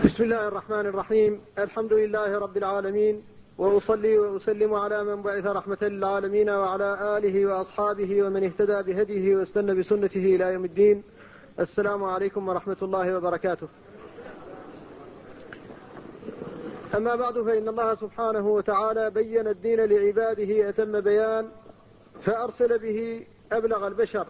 بسم الله الرحمن الرحيم. الحمد لله رب العالمين، وأصلي وأسلم على من بعث رحمة للعالمين وعلى آله وأصحابه ومن اهتدى بهديه واستنى بسنته إلى يوم الدين. السلام عليكم ورحمة الله وبركاته. أما بعد، فإن الله سبحانه وتعالى بين الدين لعباده أتم بيان، فأرسل به أبلغ البشر،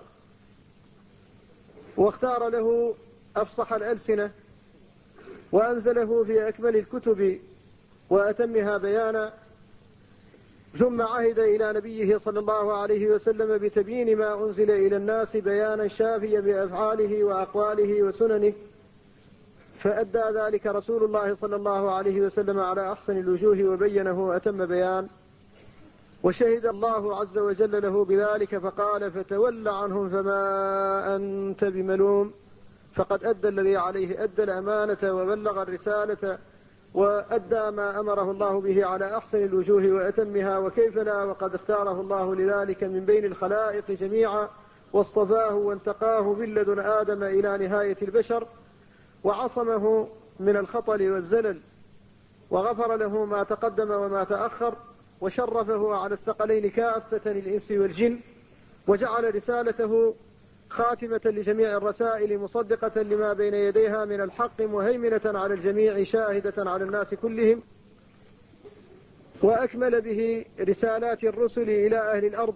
واختار له أفصح الألسنة، وأنزله في أكمل الكتب وأتمها بيانا، ثم عهد إلى نبيه صلى الله عليه وسلم بتبيين ما أنزل إلى الناس بيانا شافيا بأفعاله وأقواله وسننه، فأدى ذلك رسول الله صلى الله عليه وسلم على أحسن الوجوه وبينه أتم بيان، وشهد الله عز وجل له بذلك فقال: فتول عنهم فما أنت بملوم، فقد أدى الذي عليه، أدى الأمانة وبلغ الرسالة وأدى ما أمره الله به على أحسن الوجوه وأتمها، وكيف لا، وقد اختاره الله لذلك من بين الخلائق جميعا، واصطفاه وانتقاه من لدن آدم إلى نهاية البشر، وعصمه من الخطل والزلل، وغفر له ما تقدم وما تأخر، وشرفه على الثقلين كافة الإنس والجن، وجعل رسالته خاتمة لجميع الرسائل، مصدقة لما بين يديها من الحق، مهيمنة على الجميع، شاهدة على الناس كلهم، وأكمل به رسالات الرسل إلى أهل الأرض،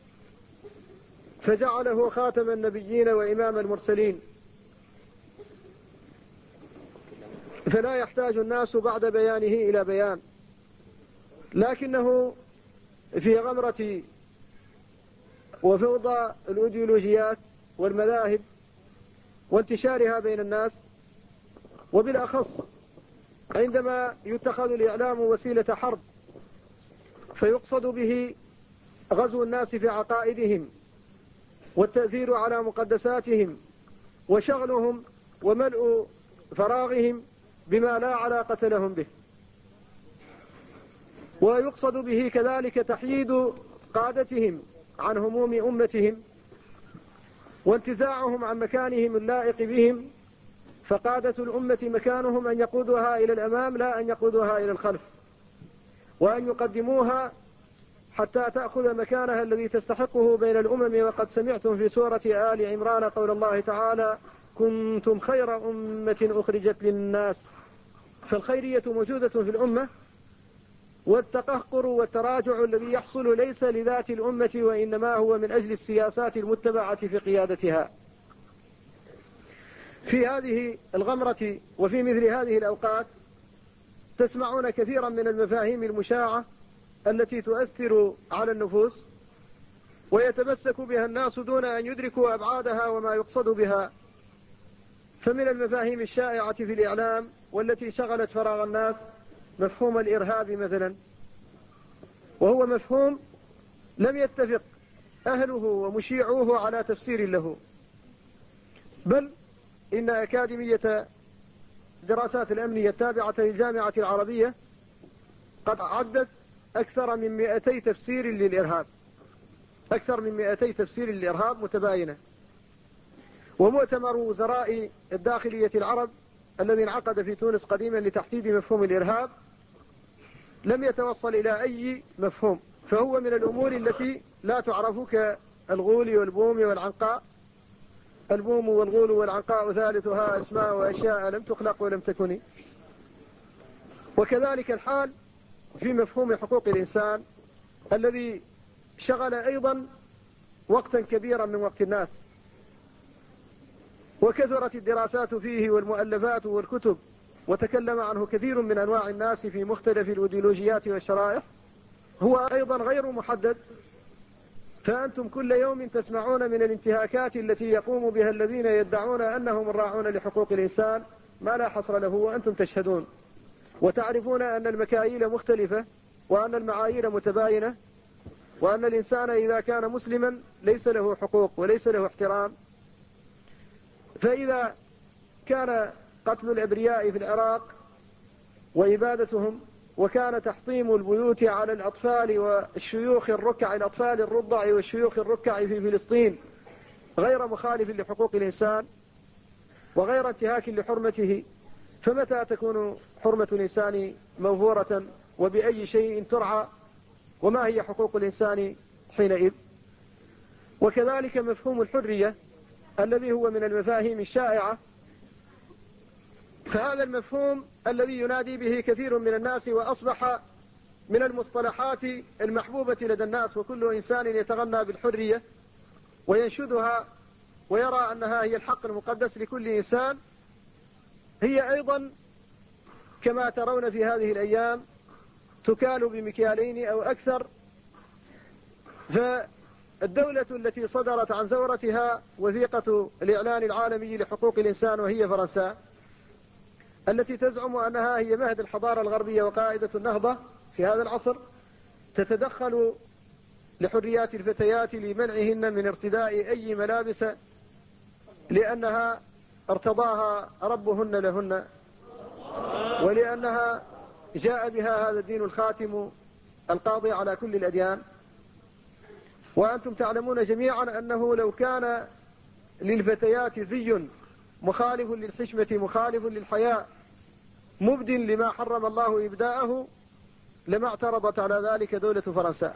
فجعله خاتم النبيين وإمام المرسلين، فلا يحتاج الناس بعد بيانه إلى بيان، لكنه في غمرة وفوضى الأيديولوجيات والمذاهب وانتشارها بين الناس، وبالأخص عندما يتخذ الإعلام وسيلة حرب، فيقصد به غزو الناس في عقائدهم والتأثير على مقدساتهم وشغلهم وملء فراغهم بما لا علاقة لهم به، ويقصد به كذلك تحييد قادتهم عن هموم أمتهم وانتزاعهم عن مكانهم اللائق بهم، فقادة الأمة مكانهم أن يقودها إلى الأمام لا أن يقودها إلى الخلف، وأن يقدموها حتى تأخذ مكانها الذي تستحقه بين الأمم. وقد سمعتم في سورة آل عمران قول الله تعالى: كنتم خير أمة أخرجت للناس. فالخيرية موجودة في الأمة، والتقهقر والتراجع الذي يحصل ليس لذات الأمة، وإنما هو من أجل السياسات المتبعة في قيادتها. في هذه الغمرة وفي مثل هذه الأوقات تسمعون كثيرا من المفاهيم المشاعة التي تؤثر على النفوس ويتمسك بها الناس دون أن يدركوا أبعادها وما يقصد بها. فمن المفاهيم الشائعة في الإعلام والتي شغلت فراغ الناس مفهوم الإرهاب مثلا، وهو مفهوم لم يتفق أهله ومشيعوه على تفسير له، بل إن أكاديمية دراسات الأمنية التابعة للجامعة العربية قد عدت أكثر من 200 تفسير للإرهاب، أكثر من 200 تفسير للإرهاب متباينة. ومؤتمر وزراء الداخلية العرب الذي انعقد في تونس قديما لتحديد مفهوم الإرهاب لم يتوصل إلى أي مفهوم، فهو من الأمور التي لا تعرف كالغول والبوم والعنقاء. البوم والغول والعنقاء ثالثها أسماء وأشياء لم تخلق ولم تكن. وكذلك الحال في مفهوم حقوق الإنسان الذي شغل أيضا وقتا كبيرا من وقت الناس، وكثرت الدراسات فيه والمؤلفات والكتب، وتكلم عنه كثير من أنواع الناس في مختلف الأيديولوجيات والشرائح. هو أيضا غير محدد، فأنتم كل يوم تسمعون من الانتهاكات التي يقوم بها الذين يدعون أنهم الراعون لحقوق الإنسان ما لا حصر له، وأنتم تشهدون وتعرفون أن المكاييل مختلفة، وأن المعايير متباينة، وأن الإنسان إذا كان مسلما ليس له حقوق وليس له احترام. فإذا كان قتل الأبرياء في العراق وإبادتهم، وكان تحطيم البيوت على الأطفال والشيوخ الركع، الأطفال الرضع والشيوخ الركع في فلسطين، غير مخالف لحقوق الإنسان وغير انتهاك لحرمته، فمتى تكون حرمة الإنسان موفورة وبأي شيء ترعى؟ وما هي حقوق الإنسان حينئذ؟ وكذلك مفهوم الحرية الذي هو من المفاهيم الشائعة، فهذا المفهوم الذي ينادي به كثير من الناس وأصبح من المصطلحات المحبوبة لدى الناس، وكل إنسان يتغنى بالحرية وينشدها ويرى أنها هي الحق المقدس لكل إنسان، هي أيضا كما ترون في هذه الأيام تكال بمكيالين أو أكثر. فالدولة التي صدرت عن ثورتها وثيقة الإعلان العالمي لحقوق الإنسان وهي فرنسا، التي تزعم أنها هي مهد الحضارة الغربية وقائدة النهضة في هذا العصر، تتدخل لحريات الفتيات لمنعهن من ارتداء أي ملابس لأنها ارتضاها ربهن لهن، ولأنها جاء بها هذا الدين الخاتم القاضي على كل الأديان. وأنتم تعلمون جميعا أنه لو كان للفتيات زي مخالف للحشمة مخالف للحياء مبد لما حرم الله إبداءه لما اعترضت على ذلك دولة فرنسا.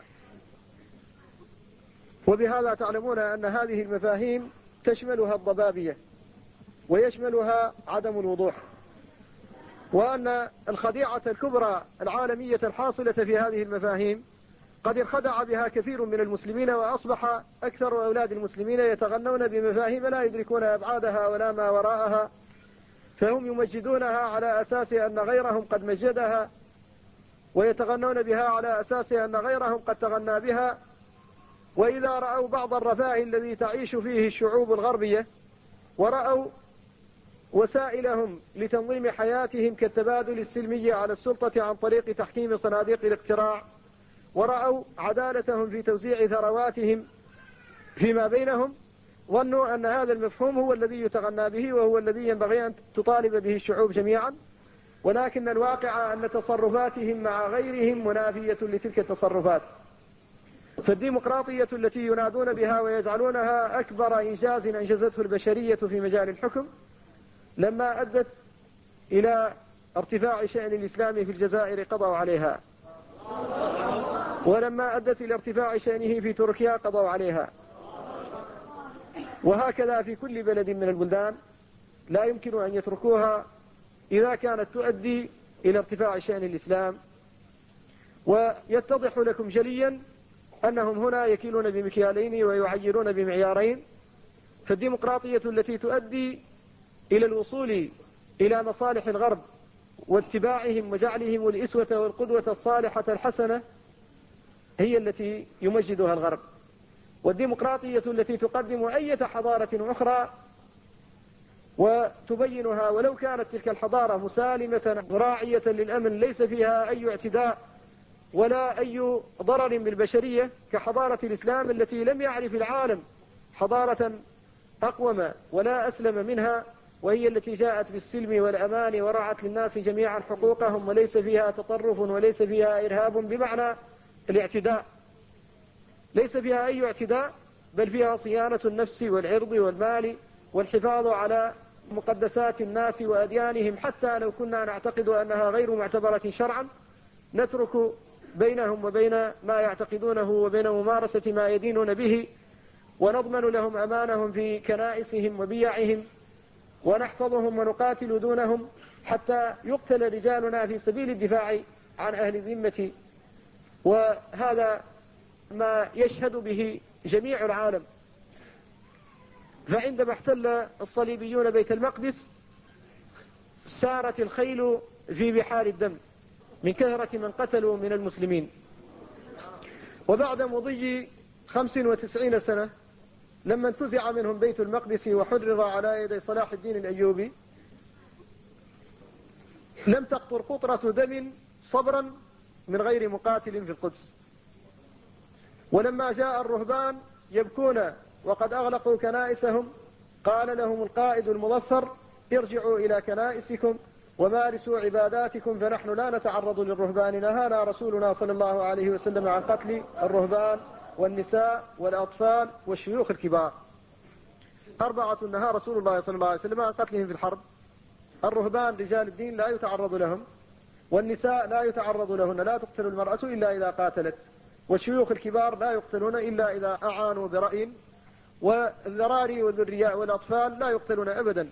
وبهذا تعلمون أن هذه المفاهيم تشملها الضبابية ويشملها عدم الوضوح، وأن الخديعة الكبرى العالمية الحاصلة في هذه المفاهيم قد انخدع بها كثير من المسلمين، وأصبح أكثر أولاد المسلمين يتغنون بمفاهيم لا يدركون أبعادها ولا ما وراءها، فهم يمجدونها على أساس أن غيرهم قد مجدها، ويتغنون بها على أساس أن غيرهم قد تغنى بها. وإذا رأوا بعض الرفاه الذي تعيش فيه الشعوب الغربية، ورأوا وسائلهم لتنظيم حياتهم كالتبادل السلمي على السلطة عن طريق تحكيم صناديق الاقتراع، ورأوا عدالتهم في توزيع ثرواتهم فيما بينهم، ظنوا أن هذا المفهوم هو الذي يتغنى به وهو الذي ينبغي أن تطالب به الشعوب جميعا. ولكن الواقع أن تصرفاتهم مع غيرهم منافية لتلك التصرفات. فالديمقراطية التي ينادون بها ويجعلونها أكبر إنجاز أنجزته البشرية في مجال الحكم، لما أدت إلى ارتفاع شأن الإسلام في الجزائر قضوا عليها، ولما أدت إلى ارتفاع شأنه في تركيا قضوا عليها، وهكذا في كل بلد من البلدان لا يمكن أن يتركوها إذا كانت تؤدي إلى ارتفاع شأن الإسلام. ويتضح لكم جليا أنهم هنا يكيلون بمكيالين ويعيرون بمعيارين. فالديمقراطية التي تؤدي إلى الوصول إلى مصالح الغرب واتباعهم وجعلهم الإسوة والقدوة الصالحة الحسنة هي التي يمجدها الغرب، والديمقراطية التي تقدم أي حضارة أخرى وتبينها ولو كانت تلك الحضارة مسالمة راعية للأمن ليس فيها أي اعتداء ولا أي ضرر بالبشرية كحضارة الإسلام التي لم يعرف العالم حضارة أقوم ولا أسلم منها، وهي التي جاءت بالسلم والأمان ورعت للناس جميعا حقوقهم، وليس فيها تطرف وليس فيها إرهاب بمعنى الاعتداء، ليس فيها أي اعتداء، بل فيها صيانة النفس والعرض والمال والحفاظ على مقدسات الناس وأديانهم، حتى لو كنا نعتقد أنها غير معتبرة شرعا نترك بينهم وبين ما يعتقدونه وبين ممارسة ما يدينون به، ونضمن لهم أمانهم في كنائسهم وبيعهم، ونحفظهم ونقاتل دونهم حتى يقتل رجالنا في سبيل الدفاع عن أهل الذمة. وهذا ما يشهد به جميع العالم. فعندما احتل الصليبيون بيت المقدس سارت الخيل في بحار الدم من كثرة من قتلوا من المسلمين. وبعد مضي 95 سنة لما انتزع منهم بيت المقدس وحرر على يدي صلاح الدين الأيوبي لم تقطر قطرة دم صبرا من غير مقاتل في القدس. ولما جاء الرهبان يبكون وقد أغلقوا كنائسهم قال لهم القائد المظفر ارجعوا إلى كنائسكم ومارسوا عباداتكم، فنحن لا نتعرض للرهبان. نهانا رسولنا صلى الله عليه وسلم عن قتل الرهبان والنساء والأطفال والشيوخ الكبار. 4 نهى رسول الله صلى الله عليه وسلم عن قتلهم في الحرب، الرهبان رجال الدين لا يتعرض لهم، والنساء لا يتعرض لهن، لا تقتل المرأة إلا إذا قاتلت، والشيوخ الكبار لا يقتلون إلا إذا أعانوا برأي، والذراري والذرياء والأطفال لا يقتلون أبدا.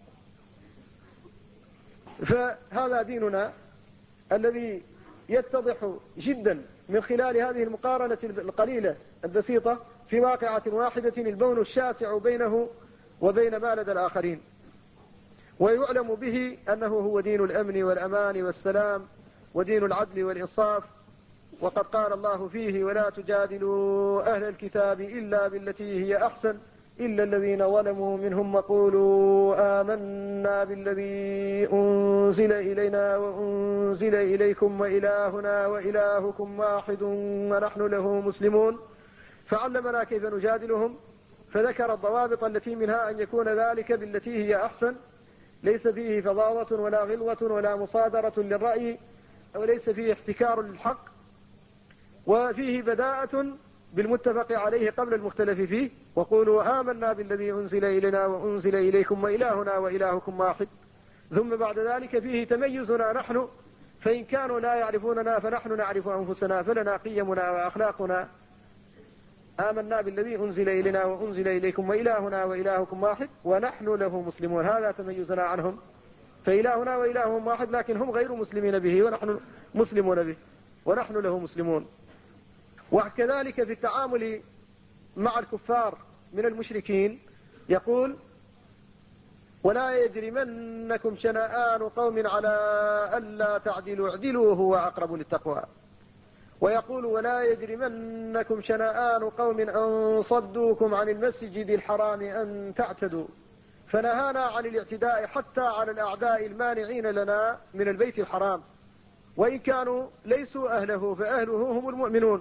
فهذا ديننا الذي يتضح جدا من خلال هذه المقارنة القليلة البسيطة في واقعة واحدة البون الشاسع بينه وبين ما لدى الآخرين، ويعلم به أنه هو دين الأمن والأمان والسلام ودين العدل والإنصاف. وقد قال الله فيه: ولا تجادلوا أهل الكتاب إلا بالتي هي أحسن إلا الذين ظلموا منهم وقولوا آمنا بالذي أنزل إلينا وأنزل إليكم وإلهنا وإلهكم واحد ونحن له مسلمون. فعلمنا كيف نجادلهم، فذكر الضوابط التي منها أن يكون ذلك بالتي هي أحسن، ليس فيه فظاظة ولا غلظة ولا مصادرة للرأي، وليس فيه احتكار للحق، وفيه بداءة بالمتفق عليه قبل المختلف فيه، وقولوا آمنا بالذي أنزل إلينا وأنزل إليكم وإلهنا وإلهكم واحد. ثم بعد ذلك فيه تميزنا نحن، فإن كانوا لا يعرفوننا فنحن نعرف أنفسنا، فلنا قيمنا وأخلاقنا. آمنا بالذي أنزل إلينا وأنزل إليكم وإلهنا وإلهكم واحد ونحن له مسلمون، هذا تميزنا عنهم، فإلهنا وإلههم واحد لكن هم غير مسلمين به ونحن مسلمون به ونحن له مسلمون. وكذلك في التعامل مع الكفار من المشركين يقول: ولا يجرمنكم شنآن قوم على ألا تعدلوا اعدلوا هو أقرب للتقوى. ويقول: ولا يجرمنكم شنآن قوم أن صدوكم عن المسجد الحرام أن تعتدوا، فنهانا عن الاعتداء حتى على الأعداء المانعين لنا من البيت الحرام، وإن كانوا ليسوا أهله فأهله هم المؤمنون،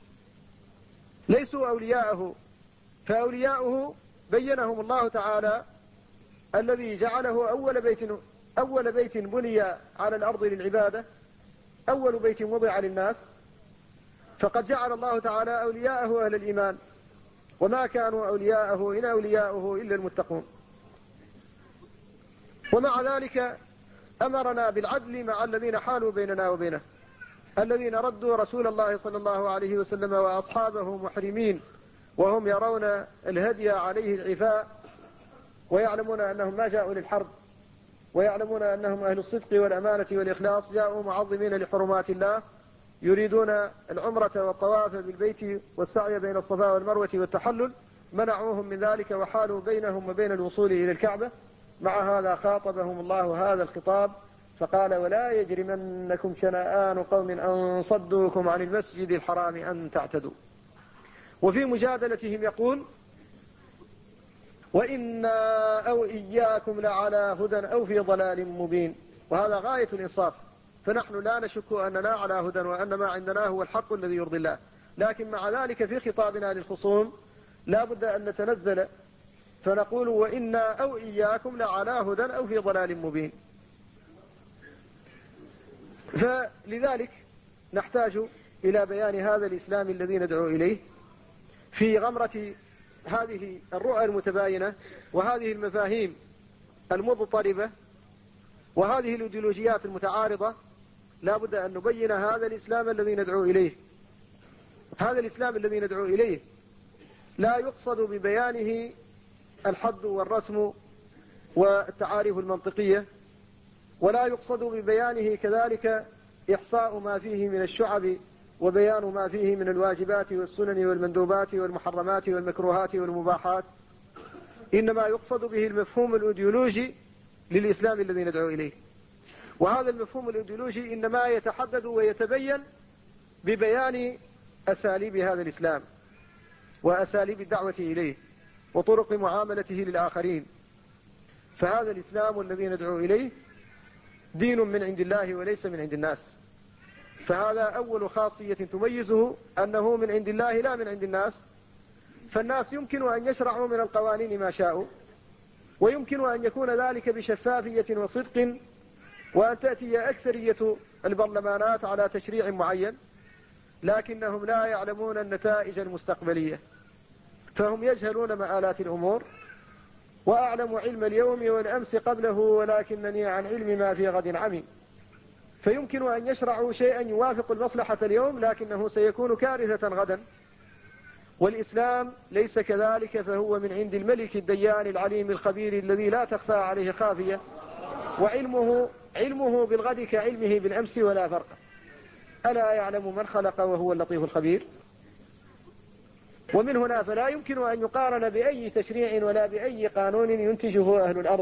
ليسوا أولياءه، فأولياؤه بينهم الله تعالى الذي جعله أول بيت بني على الأرض للعبادة، أول بيت وضع للناس، فقد جعل الله تعالى أولياءه أهل الإيمان، وما كانوا أولياءه إن أولياءه إلا المتقون. ومع ذلك أمرنا بالعدل مع الذين حالوا بيننا وبينه، الذين ردوا رسول الله صلى الله عليه وسلم وأصحابه محرمين وهم يرون الهدي عليه العفاء، ويعلمون أنهم ما جاءوا للحرب، ويعلمون أنهم أهل الصدق والأمانة والإخلاص، جاءوا معظمين لحرمات الله، يريدون العمرة والطواف بالبيت والسعي بين الصفا والمروة والتحلل، منعوهم من ذلك وحالوا بينهم وبين الوصول إلى الكعبة. مع هذا خاطبهم الله هذا الخطاب فقال: ولا يجرمنكم شنآن قوم أن صدوكم عن المسجد الحرام أن تعتدوا. وفي مجادلتهم يقول: وإنا أو إياكم لعلى هدى أو في ضلال مبين. وهذا غاية الإنصاف، فنحن لا نشك أننا على هدى وأن ما عندنا هو الحق الذي يرضي الله، لكن مع ذلك في خطابنا للخصوم لا بد أن نتنزل فنقول: وإنا أو إياكم لعلى هدى أو في ضلال مبين. فلذلك نحتاج إلى بيان هذا الإسلام الذي ندعو إليه في غمرة هذه الرؤى المتباينة وهذه المفاهيم المضطربة وهذه الإيديولوجيات المتعارضة. لا بد أن نبين هذا الإسلام الذي ندعو إليه. هذا الإسلام الذي ندعو إليه لا يقصد ببيانه الحد والرسم والتعاريف المنطقية، ولا يقصد ببيانه كذلك إحصاء ما فيه من الشعب وبيان ما فيه من الواجبات والسنن والمندوبات والمحرمات والمكروهات والمباحات، إنما يقصد به المفهوم الإيديولوجي للإسلام الذي ندعو إليه. وهذا المفهوم الإيديولوجي إنما يتحدد ويتبين ببيان أساليب هذا الإسلام وأساليب الدعوة إليه وطرق معاملته للآخرين. فهذا الإسلام الذي ندعو إليه دين من عند الله وليس من عند الناس، فهذا أول خاصية تميزه أنه من عند الله لا من عند الناس. فالناس يمكن أن يشرعوا من القوانين ما شاءوا، ويمكن أن يكون ذلك بشفافية وصدق، وأن تأتي أكثرية البرلمانات على تشريع معين، لكنهم لا يعلمون النتائج المستقبلية، فهم يجهلون مآلات الأمور وأعلم علم اليوم والأمس قبله ولكنني عن علم ما في غد عمي. فيمكن أن يشرعوا شيئا يوافق المصلحة اليوم لكنه سيكون كارثة غدا. والإسلام ليس كذلك، فهو من عند الملك الديان العليم الخبير الذي لا تخفى عليه خافية، وعلمه بالغد كعلمه بالأمس ولا فرق. ألا يعلم من خلق وهو اللطيف الخبير. ومن هنا فلا يمكن أن يقارن بأي تشريع ولا بأي قانون ينتجه أهل الأرض،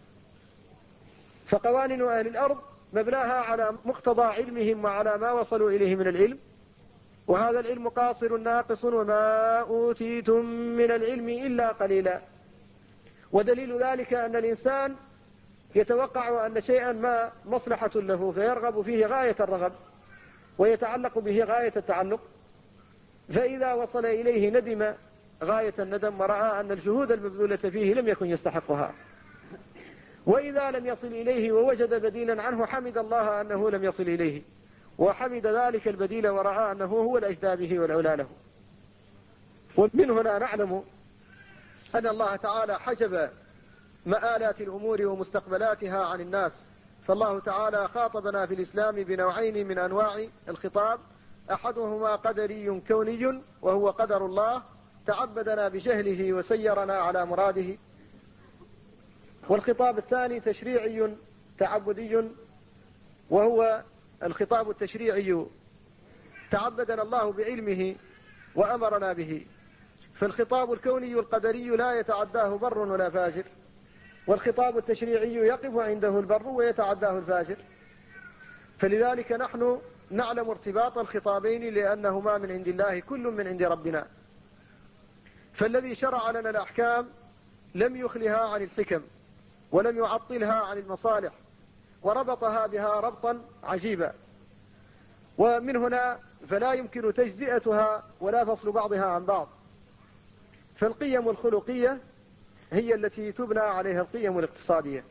فقوانين أهل الأرض مبناها على مقتضى علمهم وعلى ما وصلوا إليه من العلم، وهذا العلم قاصر ناقص وما أوتيتم من العلم إلا قليلا. ودليل ذلك أن الإنسان يتوقع أن شيئا ما مصلحة له فيرغب فيه غاية الرغب ويتعلق به غاية التعلق، فإذا وصل إليه ندم غاية الندم ورأى أن الجهود المبذولة فيه لم يكن يستحقها، وإذا لم يصل إليه ووجد بديلا عنه حمد الله أنه لم يصل إليه، وحمد ذلك البديل ورأى أنه هو الأجدى به والأولى له. ومن هنا نعلم أن الله تعالى حجب مآلات الأمور ومستقبلاتها عن الناس. فالله تعالى خاطبنا في الإسلام بنوعين من أنواع الخطاب، أحدهما قدري كوني وهو قدر الله تعبدنا بجهله وسيرنا على مراده، والخطاب الثاني تشريعي تعبدي وهو الخطاب التشريعي تعبدنا الله بعلمه وأمرنا به. فالخطاب الكوني القدري لا يتعداه بر ولا فاجر، والخطاب التشريعي يقف عنده البر ويتعداه الفاجر. فلذلك نحن نعلم ارتباط الخطابين لأنهما من عند الله كل من عند ربنا. فالذي شرع لنا الأحكام لم يخلها عن الحكم ولم يعطلها عن المصالح، وربطها بها ربطا عجيبا. ومن هنا فلا يمكن تجزئتها ولا فصل بعضها عن بعض. فالقيم الخلقية هي التي تبنى عليها القيم الاقتصادية.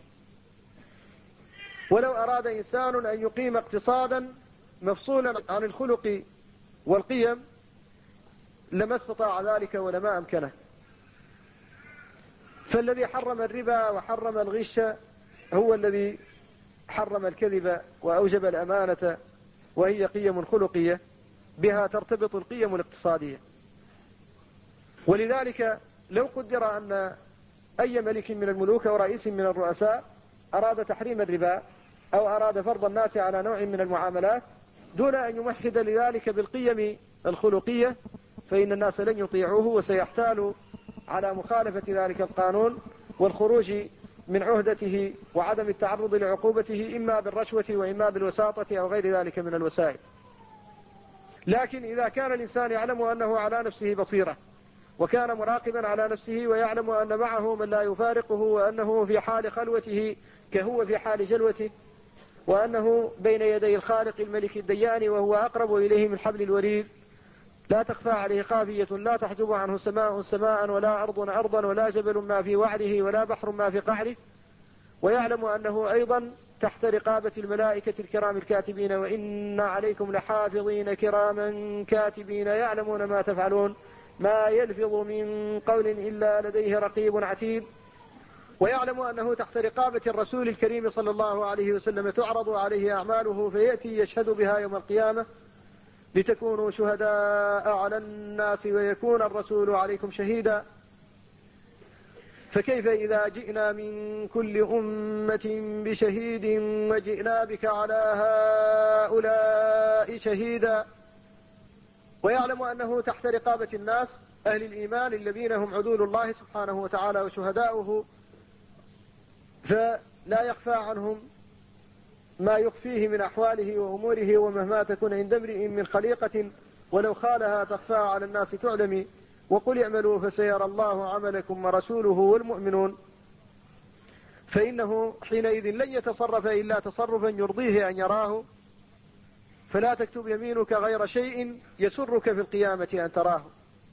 ولو أراد إنسان أن يقيم اقتصادا مفصولا عن الخلق والقيم لما استطاع ذلك ولما أمكنه. فالذي حرم الربا وحرم الغش هو الذي حرم الكذب وأوجب الأمانة، وهي قيم خلقية بها ترتبط القيم الاقتصادية. ولذلك لو قدر أن أي ملك من الملوك ورئيس من الرؤساء أراد تحريم الربا أو أراد فرض الناس على نوع من المعاملات دون أن يمهد لذلك بالقيم الخلقية، فإن الناس لن يطيعوه وسيحتالوا على مخالفة ذلك القانون والخروج من عهدته وعدم التعرض لعقوبته إما بالرشوة وإما بالوساطة أو غير ذلك من الوسائل. لكن إذا كان الإنسان يعلم أنه على نفسه بصيرة وكان مراقبا على نفسه ويعلم أن معه من لا يفارقه وأنه في حال خلوته كهو في حال جلوته، وأنه بين يدي الخالق الملك الديان وهو أقرب إليه من حبل الوريد، لا تخفى عليه خافية لا تحجب عنه سماء سماء ولا أرض أرضا ولا جبل ما في وعده ولا بحر ما في قعره، ويعلم أنه أيضا تحت رقابة الملائكة الكرام الكاتبين وإن عليكم لحافظين كراما كاتبين يعلمون ما تفعلون ما يلفظ من قول إلا لديه رقيب عتيد، ويعلم أنه تحت رقابة الرسول الكريم صلى الله عليه وسلم تعرض عليه أعماله فيأتي يشهد بها يوم القيامة لتكونوا شهداء على الناس ويكون الرسول عليكم شهيدا. فكيف إذا جئنا من كل أمة بشهيد وجئنا بك على هؤلاء شهيدا. ويعلم أنه تحت رقابة الناس أهل الإيمان الذين هم عدول الله سبحانه وتعالى وشهداؤه، فلا يخفى عنهم ما يخفيه من أحواله وأموره، ومهما تكون عند امرئ من خليقة ولو خالها تخفى على الناس تعلمي، وقل اعملوا فسيرى الله عملكم ورسوله والمؤمنون. فإنه حينئذ لن يتصرف إلا تصرفا يرضيه أن يراه، فلا تكتب يمينك غير شيء يسرك في القيامة أن تراه.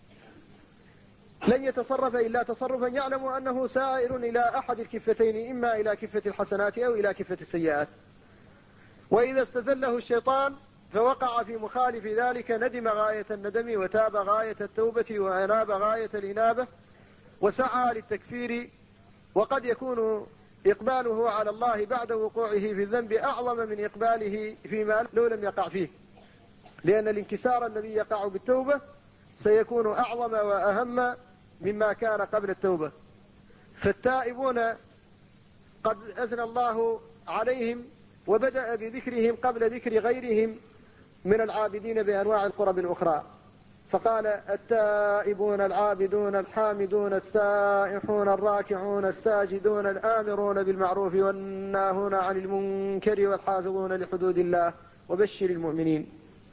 لن يتصرف إلا تصرفا يعلم أنه سائر إلى أحد الكفتين، إما إلى كفة الحسنات أو إلى كفة السيئات. وإذا استزله الشيطان فوقع في مخالف ذلك ندم غاية الندم وتاب غاية التوبة وأناب غاية الإنابة وسعى للتكفير وقد يكون إقباله على الله بعد وقوعه في الذنب أعظم من إقباله فيما لو لم يقع فيه، لأن الانكسار الذي يقع بالتوبة سيكون أعظم وأهم مما كان قبل التوبة. فالتائبون قد أثنى الله عليهم وبدأ بذكرهم قبل ذكر غيرهم من العابدين بأنواع القرب الأخرى، فقال التائبون العابدون الحامدون السائحون الراكعون الساجدون الآمرون بالمعروف والناهون عن المنكر والحافظون لحدود الله وبشر المؤمنين.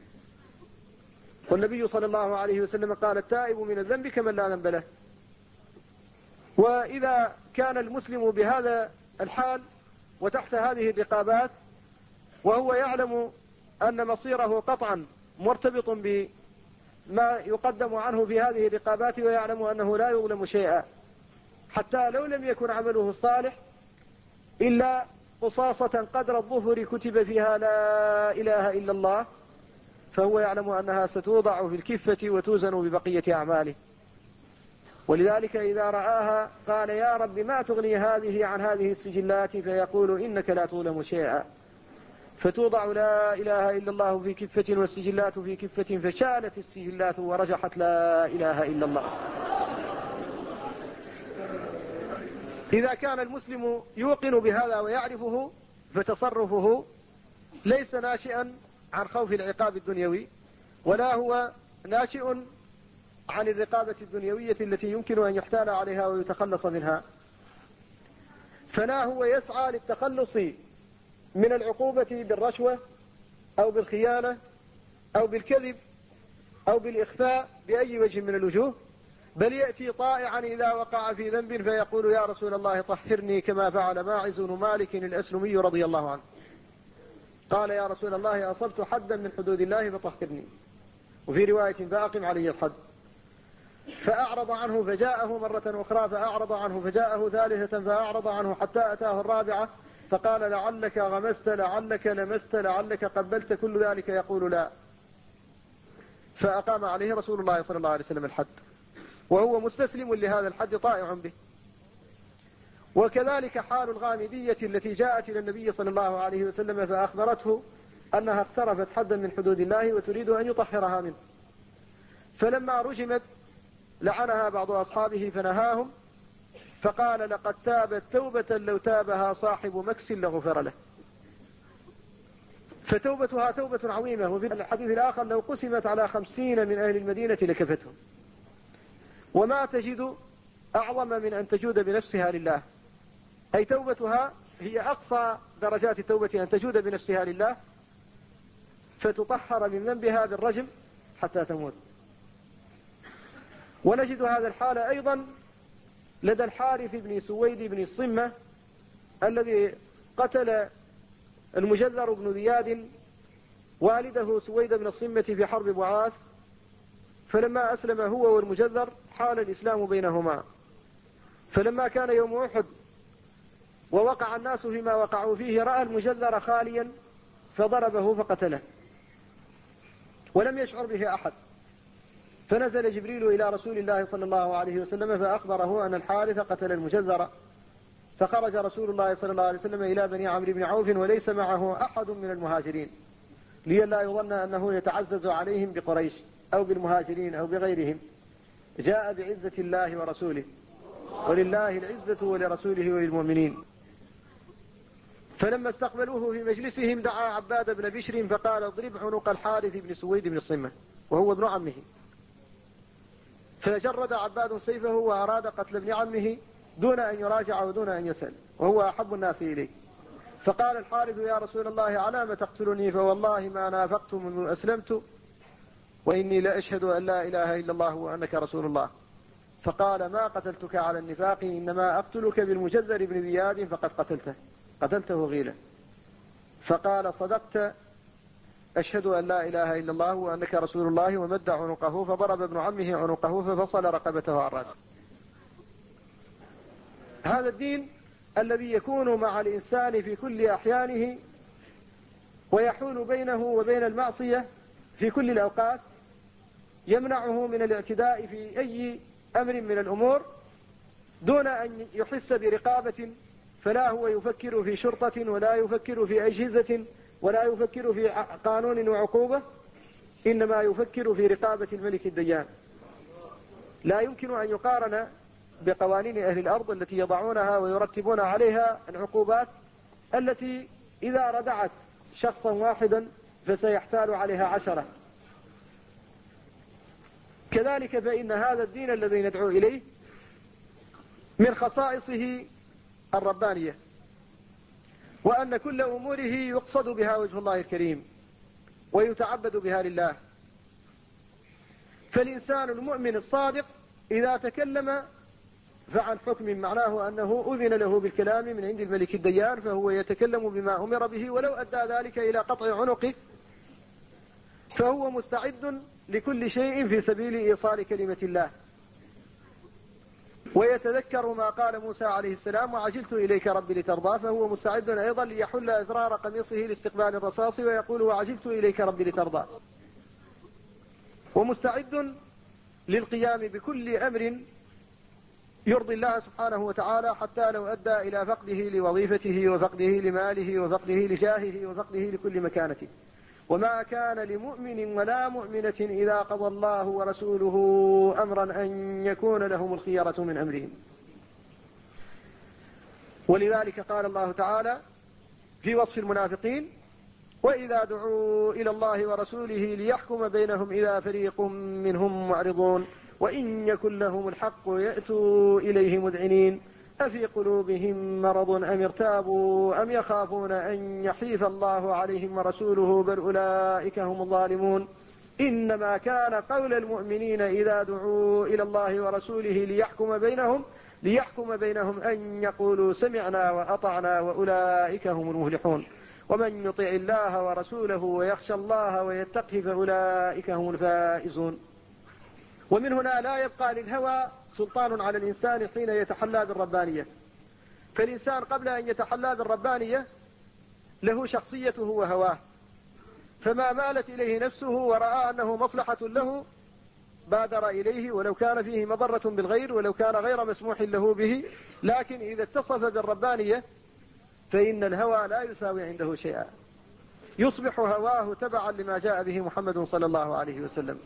والنبي صلى الله عليه وسلم قال التائب من الذنب كمن لا ذنب له. وإذا كان المسلم بهذا الحال وتحت هذه الرقابات وهو يعلم أن مصيره قطعا مرتبط بما يقدم عنه في هذه الرقابات، ويعلم أنه لا يظلم شيئا حتى لو لم يكن عمله الصالح إلا قصاصة قدر الظفر كتب فيها لا إله إلا الله، فهو يعلم أنها ستوضع في الكفة وتوزن ببقية أعماله. ولذلك إذا رآها قال يا رب ما تغني هذه عن هذه السجلات، فيقول إنك لا تظلم شيئا، فتوضع لا إله إلا الله في كفة والسجلات في كفة، فشالت السجلات ورجحت لا إله إلا الله. إذا كان المسلم يوقن بهذا ويعرفه فتصرفه ليس ناشئا عن خوف العقاب الدنيوي، ولا هو ناشئ عن الرقابة الدنيوية التي يمكن أن يحتال عليها ويتخلص منها، فلا هو يسعى للتخلص من العقوبة بالرشوة أو بالخيانة أو بالكذب أو بالإخفاء بأي وجه من الوجوه، بل يأتي طائعا إذا وقع في ذنب فيقول يا رسول الله طهرني كما فعل ماعز بن مالك الأسلمي رضي الله عنه، قال يا رسول الله أصبت حدا من حدود الله فطهرني، وفي رواية فأقم علي الحد، فأعرض عنه فجاءه مرة أخرى، فأعرض عنه فجاءه ثالثة فأعرض عنه حتى أتاه الرابعة، فقال لعلك غمست لعلك لمست لعلك قبلت، كل ذلك يقول لا، فأقام عليه رسول الله صلى الله عليه وسلم الحد وهو مستسلم لهذا الحد طائع به. وكذلك حال الغامدية التي جاءت إلى النبي صلى الله عليه وسلم فأخبرته أنها اقترفت حدا من حدود الله وتريد أن يطهرها منه، فلما رجمت لعنها بعض أصحابه فنهاهم، فقال لقد تابت توبة لو تابها صاحب مكس لغفر له. فتوبتها توبة عظيمة، وفي الحديث الآخر لو قسمت على 50 من أهل المدينة لكفتهم. وما تجد أعظم من أن تجود بنفسها لله، أي توبتها هي أقصى درجات التوبة، أن تجود بنفسها لله فتطهر من ذنبها بالرجم حتى تموت. ونجد هذا الحال أيضا لدى الحارث بن سويد بن الصمة الذي قتل المجذر بن زياد والده سويد بن الصمة في حرب بعاث، فلما أسلم هو والمجذر حال الإسلام بينهما، فلما كان يوم أحد ووقع الناس فيما وقعوا فيه رأى المجذر خاليا فضربه فقتله ولم يشعر به أحد، فنزل جبريل إلى رسول الله صلى الله عليه وسلم فأخبره أن الحارث قتل المجذر، فخرج رسول الله صلى الله عليه وسلم إلى بني عمرو بن عوف وليس معه أحد من المهاجرين، لئلا يظن أنه يتعزز عليهم بقريش أو بالمهاجرين أو بغيرهم، جاء بعزة الله ورسوله، ولله العزة ولرسوله وللمؤمنين. فلما استقبلوه في مجلسهم دعا عباد بن بشر فقال اضرب عنق الحارث بن سويد بن الصمة وهو ابن عمه، فجرد عباد سيفه وأراد قتل ابن عمه دون أن يراجع ودون أن يسأل، وهو أحب الناس إليه. فقال الحارث يا رسول الله علام تقتلني؟ فوالله ما نافقت منذ أسلمت وإني لأشهد أن لا إله إلا الله وأنك رسول الله. فقال ما قتلتك على النفاق، إنما أقتلك بالمجذر بن زياد فقد قتلته غيلة. فقال صدقت، أشهد أن لا إله إلا الله وأنك رسول الله، ومد عنقه، فضرب ابن عمه عنقه ففصل رقبته عن رأسه. هذا الدين الذي يكون مع الإنسان في كل أحيانه ويحول بينه وبين المعصية في كل الأوقات، يمنعه من الاعتداء في أي أمر من الأمور، دون أن يحس برقابة، فلا هو يفكر في شرطة ولا يفكر في أجهزة ولا يفكر في قانون وعقوبة، إنما يفكر في رقابة الملك الديان. لا يمكن أن يقارن بقوانين أهل الأرض التي يضعونها ويرتبون عليها العقوبات التي إذا ردعت شخصا واحدا فسيحتال عليها 10. كذلك فإن هذا الدين الذي ندعو إليه من خصائصه الربانية، وأن كل أموره يقصد بها وجه الله الكريم ويتعبد بها لله. فالإنسان المؤمن الصادق إذا تكلم فعن حكم معناه أنه أذن له بالكلام من عند الملك الديان، فهو يتكلم بما أمر به، ولو أدى ذلك إلى قطع عنقه فهو مستعد لكل شيء في سبيل إيصال كلمة الله. ويتذكر ما قال موسى عليه السلام: وعجلت إليك ربي لترضى، فهو مستعد أيضا ليحل أزرار قميصه لاستقبال الرصاص ويقول: وعجلت إليك ربي لترضى. ومستعد للقيام بكل أمر يرضي الله سبحانه وتعالى، حتى لو أدى إلى فقده لوظيفته وفقده لماله وفقده لجاهه وفقده لكل مكانته. وما كان لمؤمن ولا مؤمنة إذا قضى الله ورسوله أمرا أن يكون لهم الخيرة من أمرهم. ولذلك قال الله تعالى في وصف المنافقين: وإذا دعوا إلى الله ورسوله ليحكم بينهم إذا فريق منهم معرضون وإن يكن لهم الحق يأتوا إليه مذعنين أفي قلوبهم مرض أم ارتابوا أم يخافون أن يحيف الله عليهم ورسوله بل أولئك هم الظالمون. إنما كان قول المؤمنين إذا دعوا إلى الله ورسوله ليحكم بينهم أن يقولوا سمعنا وأطعنا وأولئك هم المفلحون. ومن يطع الله ورسوله ويخشى الله ويتقه فأولئك هم الفائزون. ومن هنا لا يبقى للهوى سلطان على الإنسان حين يتحلى بالربانية. فالإنسان قبل أن يتحلى بالربانية له شخصيته وهواه، فما مالت إليه نفسه ورأى أنه مصلحة له بادر إليه ولو كان فيه مضرة بالغير ولو كان غير مسموح له به. لكن إذا اتصف بالربانية فإن الهوى لا يساوي عنده شيئا، يصبح هواه تبعا لما جاء به محمد صلى الله عليه وسلم.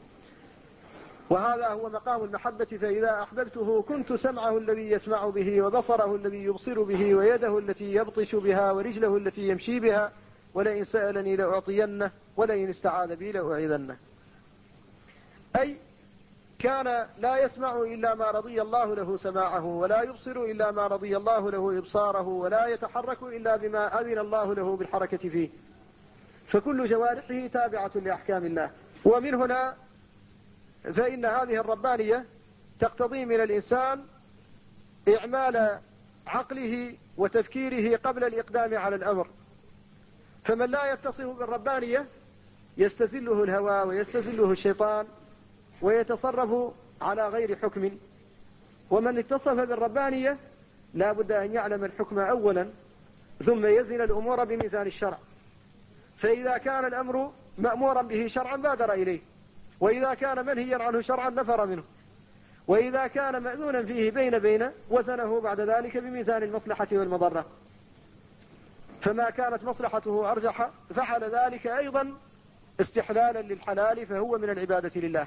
وهذا هو مقام المحبة. فإذا أحببته كنت سمعه الذي يسمع به وبصره الذي يبصر به ويده التي يبطش بها ورجله التي يمشي بها ولئن سألني لأعطينه ولئن استعاذ بي لأعيذنه. أي كان لا يسمع إلا ما رضي الله له سماعه، ولا يبصر إلا ما رضي الله له إبصاره، ولا يتحرك إلا بما أذن الله له بالحركة فيه، فكل جوارحه تابعة لأحكام الله. ومن هنا فإن هذه الربانية تقتضي من الإنسان إعمال عقله وتفكيره قبل الإقدام على الأمر. فمن لا يتصف بالربانية يستزله الهوى ويستزله الشيطان ويتصرف على غير حكم. ومن اتصف بالربانية لا بد أن يعلم الحكم أولا ثم يزن الأمور بميزان الشرع. فإذا كان الأمر مأمورا به شرعا بادر إليه، وإذا كان منهيا عنه شرعا نفر منه، وإذا كان مأذونا فيه بين وزنه بعد ذلك بميزان المصلحة والمضرة. فما كانت مصلحته أرجح فعل ذلك أيضا استحلالا للحلال، فهو من العبادة لله.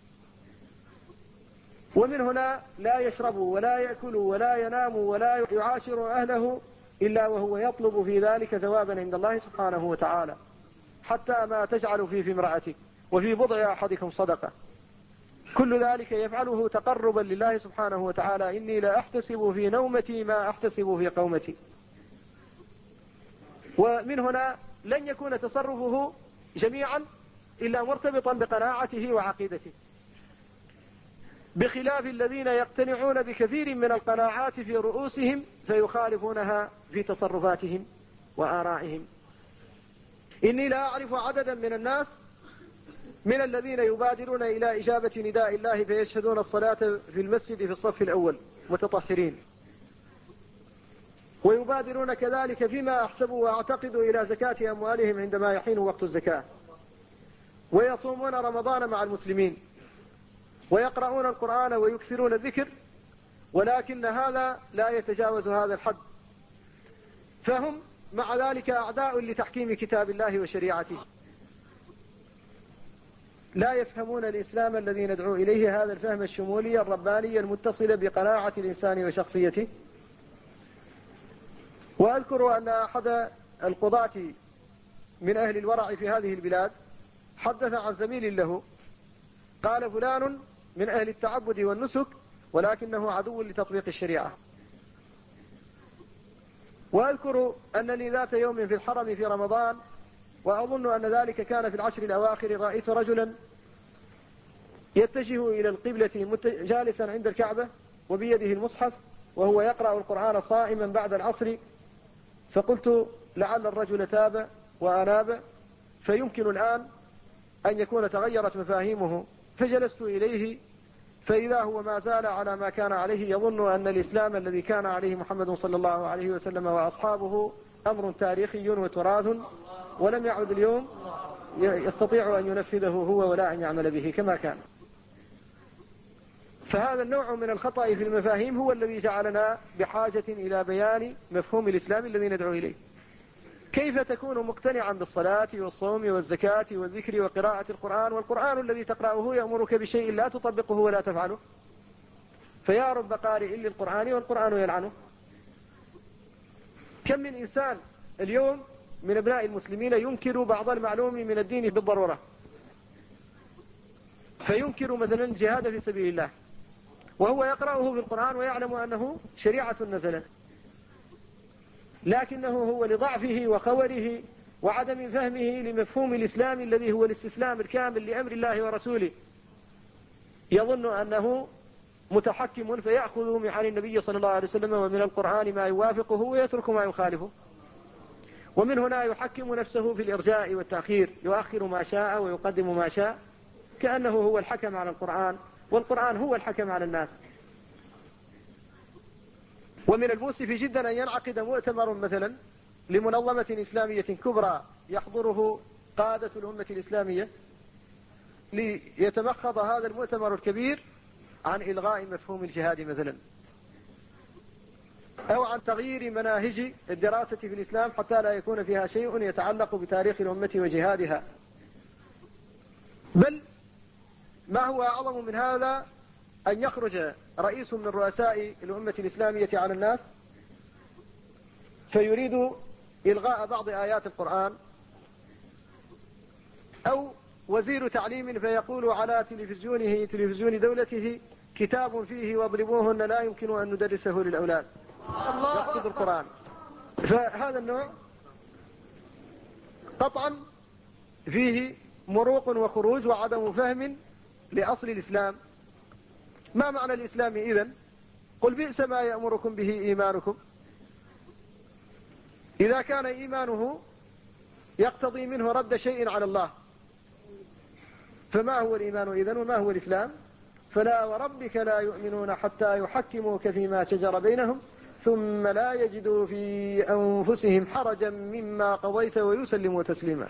ومن هنا لا يشرب ولا يأكل ولا ينام ولا يعاشر أهله إلا وهو يطلب في ذلك ثوابا عند الله سبحانه وتعالى، حتى ما تجعل في امرأتك وفي بضع أحدكم صدقة. كل ذلك يفعله تقربا لله سبحانه وتعالى. إني لا أحتسب في نومتي ما أحتسب في قومتي. ومن هنا لن يكون تصرفه جميعا إلا مرتبطا بقناعته وعقيدته، بخلاف الذين يقتنعون بكثير من القناعات في رؤوسهم فيخالفونها في تصرفاتهم وآرائهم. إني لا أعرف عددا من الناس من الذين يبادرون إلى إجابة نداء الله فيشهدون الصلاة في المسجد في الصف الأول متطهرين، ويبادرون كذلك فيما أحسب وأعتقد إلى زكاة أموالهم عندما يحين وقت الزكاة، ويصومون رمضان مع المسلمين، ويقرؤون القرآن ويكثرون الذكر، ولكن هذا لا يتجاوز هذا الحد، فهم مع ذلك أعداء لتحكيم كتاب الله وشريعته، لا يفهمون الإسلام الذي ندعو إليه هذا الفهم الشمولي الرباني المتصل بقناعة الإنسان وشخصيته. وأذكر أن أحد القضاة من أهل الورع في هذه البلاد حدث عن زميل له قال: فلان من أهل التعبد والنسك ولكنه عدو لتطبيق الشريعة. وأذكر أنني ذات يوم في الحرم في رمضان، وأظن أن ذلك كان في العشر الأواخر، رأيت رجلا يتجه إلى القبلة جالسا عند الكعبة وبيده المصحف وهو يقرأ القرآن صائما بعد العصر، فقلت: لعل الرجل تاب وأناب، فيمكن الآن أن يكون تغيرت مفاهيمه. فجلست إليه فإذا هو ما زال على ما كان عليه، يظن أن الإسلام الذي كان عليه محمد صلى الله عليه وسلم وأصحابه أمر تاريخي وتراث، ولم يعد اليوم يستطيع أن ينفذه هو ولا أن يعمل به كما كان. فهذا النوع من الخطأ في المفاهيم هو الذي جعلنا بحاجة إلى بيان مفهوم الإسلام الذي ندعو إليه. كيف تكون مقتنعا بالصلاة والصوم والزكاة والذكر وقراءة القرآن، والقرآن الذي تقرأه يأمرك بشيء لا تطبقه ولا تفعله؟ فيا رب قارئ للقرآن والقرآن يلعنه. كم من إنسان اليوم من أبناء المسلمين ينكر بعض المعلوم من الدين بالضرورة، فينكر مثلا الجهاد في سبيل الله وهو يقرأه في القرآن ويعلم أنه شريعة نزلت، لكنه هو لضعفه وخوره وعدم فهمه لمفهوم الإسلام الذي هو الاستسلام الكامل لأمر الله ورسوله، يظن أنه متحكم فيأخذ عن النبي صلى الله عليه وسلم ومن القرآن ما يوافقه ويترك ما يخالفه. ومن هنا يحكم نفسه في الإرجاء والتأخير، يؤخر ما شاء ويقدم ما شاء، كأنه هو الحكم على القرآن والقرآن هو الحكم على الناس. ومن المؤسف جدا أن ينعقد مؤتمر مثلا لمنظمة إسلامية كبرى يحضره قادة الأمة الإسلامية، ليتمخض هذا المؤتمر الكبير عن إلغاء مفهوم الجهاد مثلا، أو عن تغيير مناهج الدراسة في الإسلام حتى لا يكون فيها شيء يتعلق بتاريخ الأمة وجهادها. بل ما هو أعظم من هذا أن يخرج رئيس من رؤساء الأمة الإسلامية على الناس فيريد إلغاء بعض آيات القرآن، أو وزير تعليم فيقول على تلفزيونه تلفزيون دولته: كتاب فيه واضربوهن لا يمكن أن ندرسه للأولاد، يقصد القرآن. فهذا النوع قطعا فيه مروق وخروج وعدم فهم لأصل الإسلام. ما معنى الإسلام إذن؟ قل بئس ما يأمركم به إيمانكم. إذا كان إيمانه يقتضي منه رد شيء على الله، فما هو الإيمان إذن وما هو الإسلام؟ فلا وربك لا يؤمنون حتى يحكموك فيما شجر بينهم ثم لا يجدوا في أنفسهم حرجا مما قضيت ويسلموا تسليما.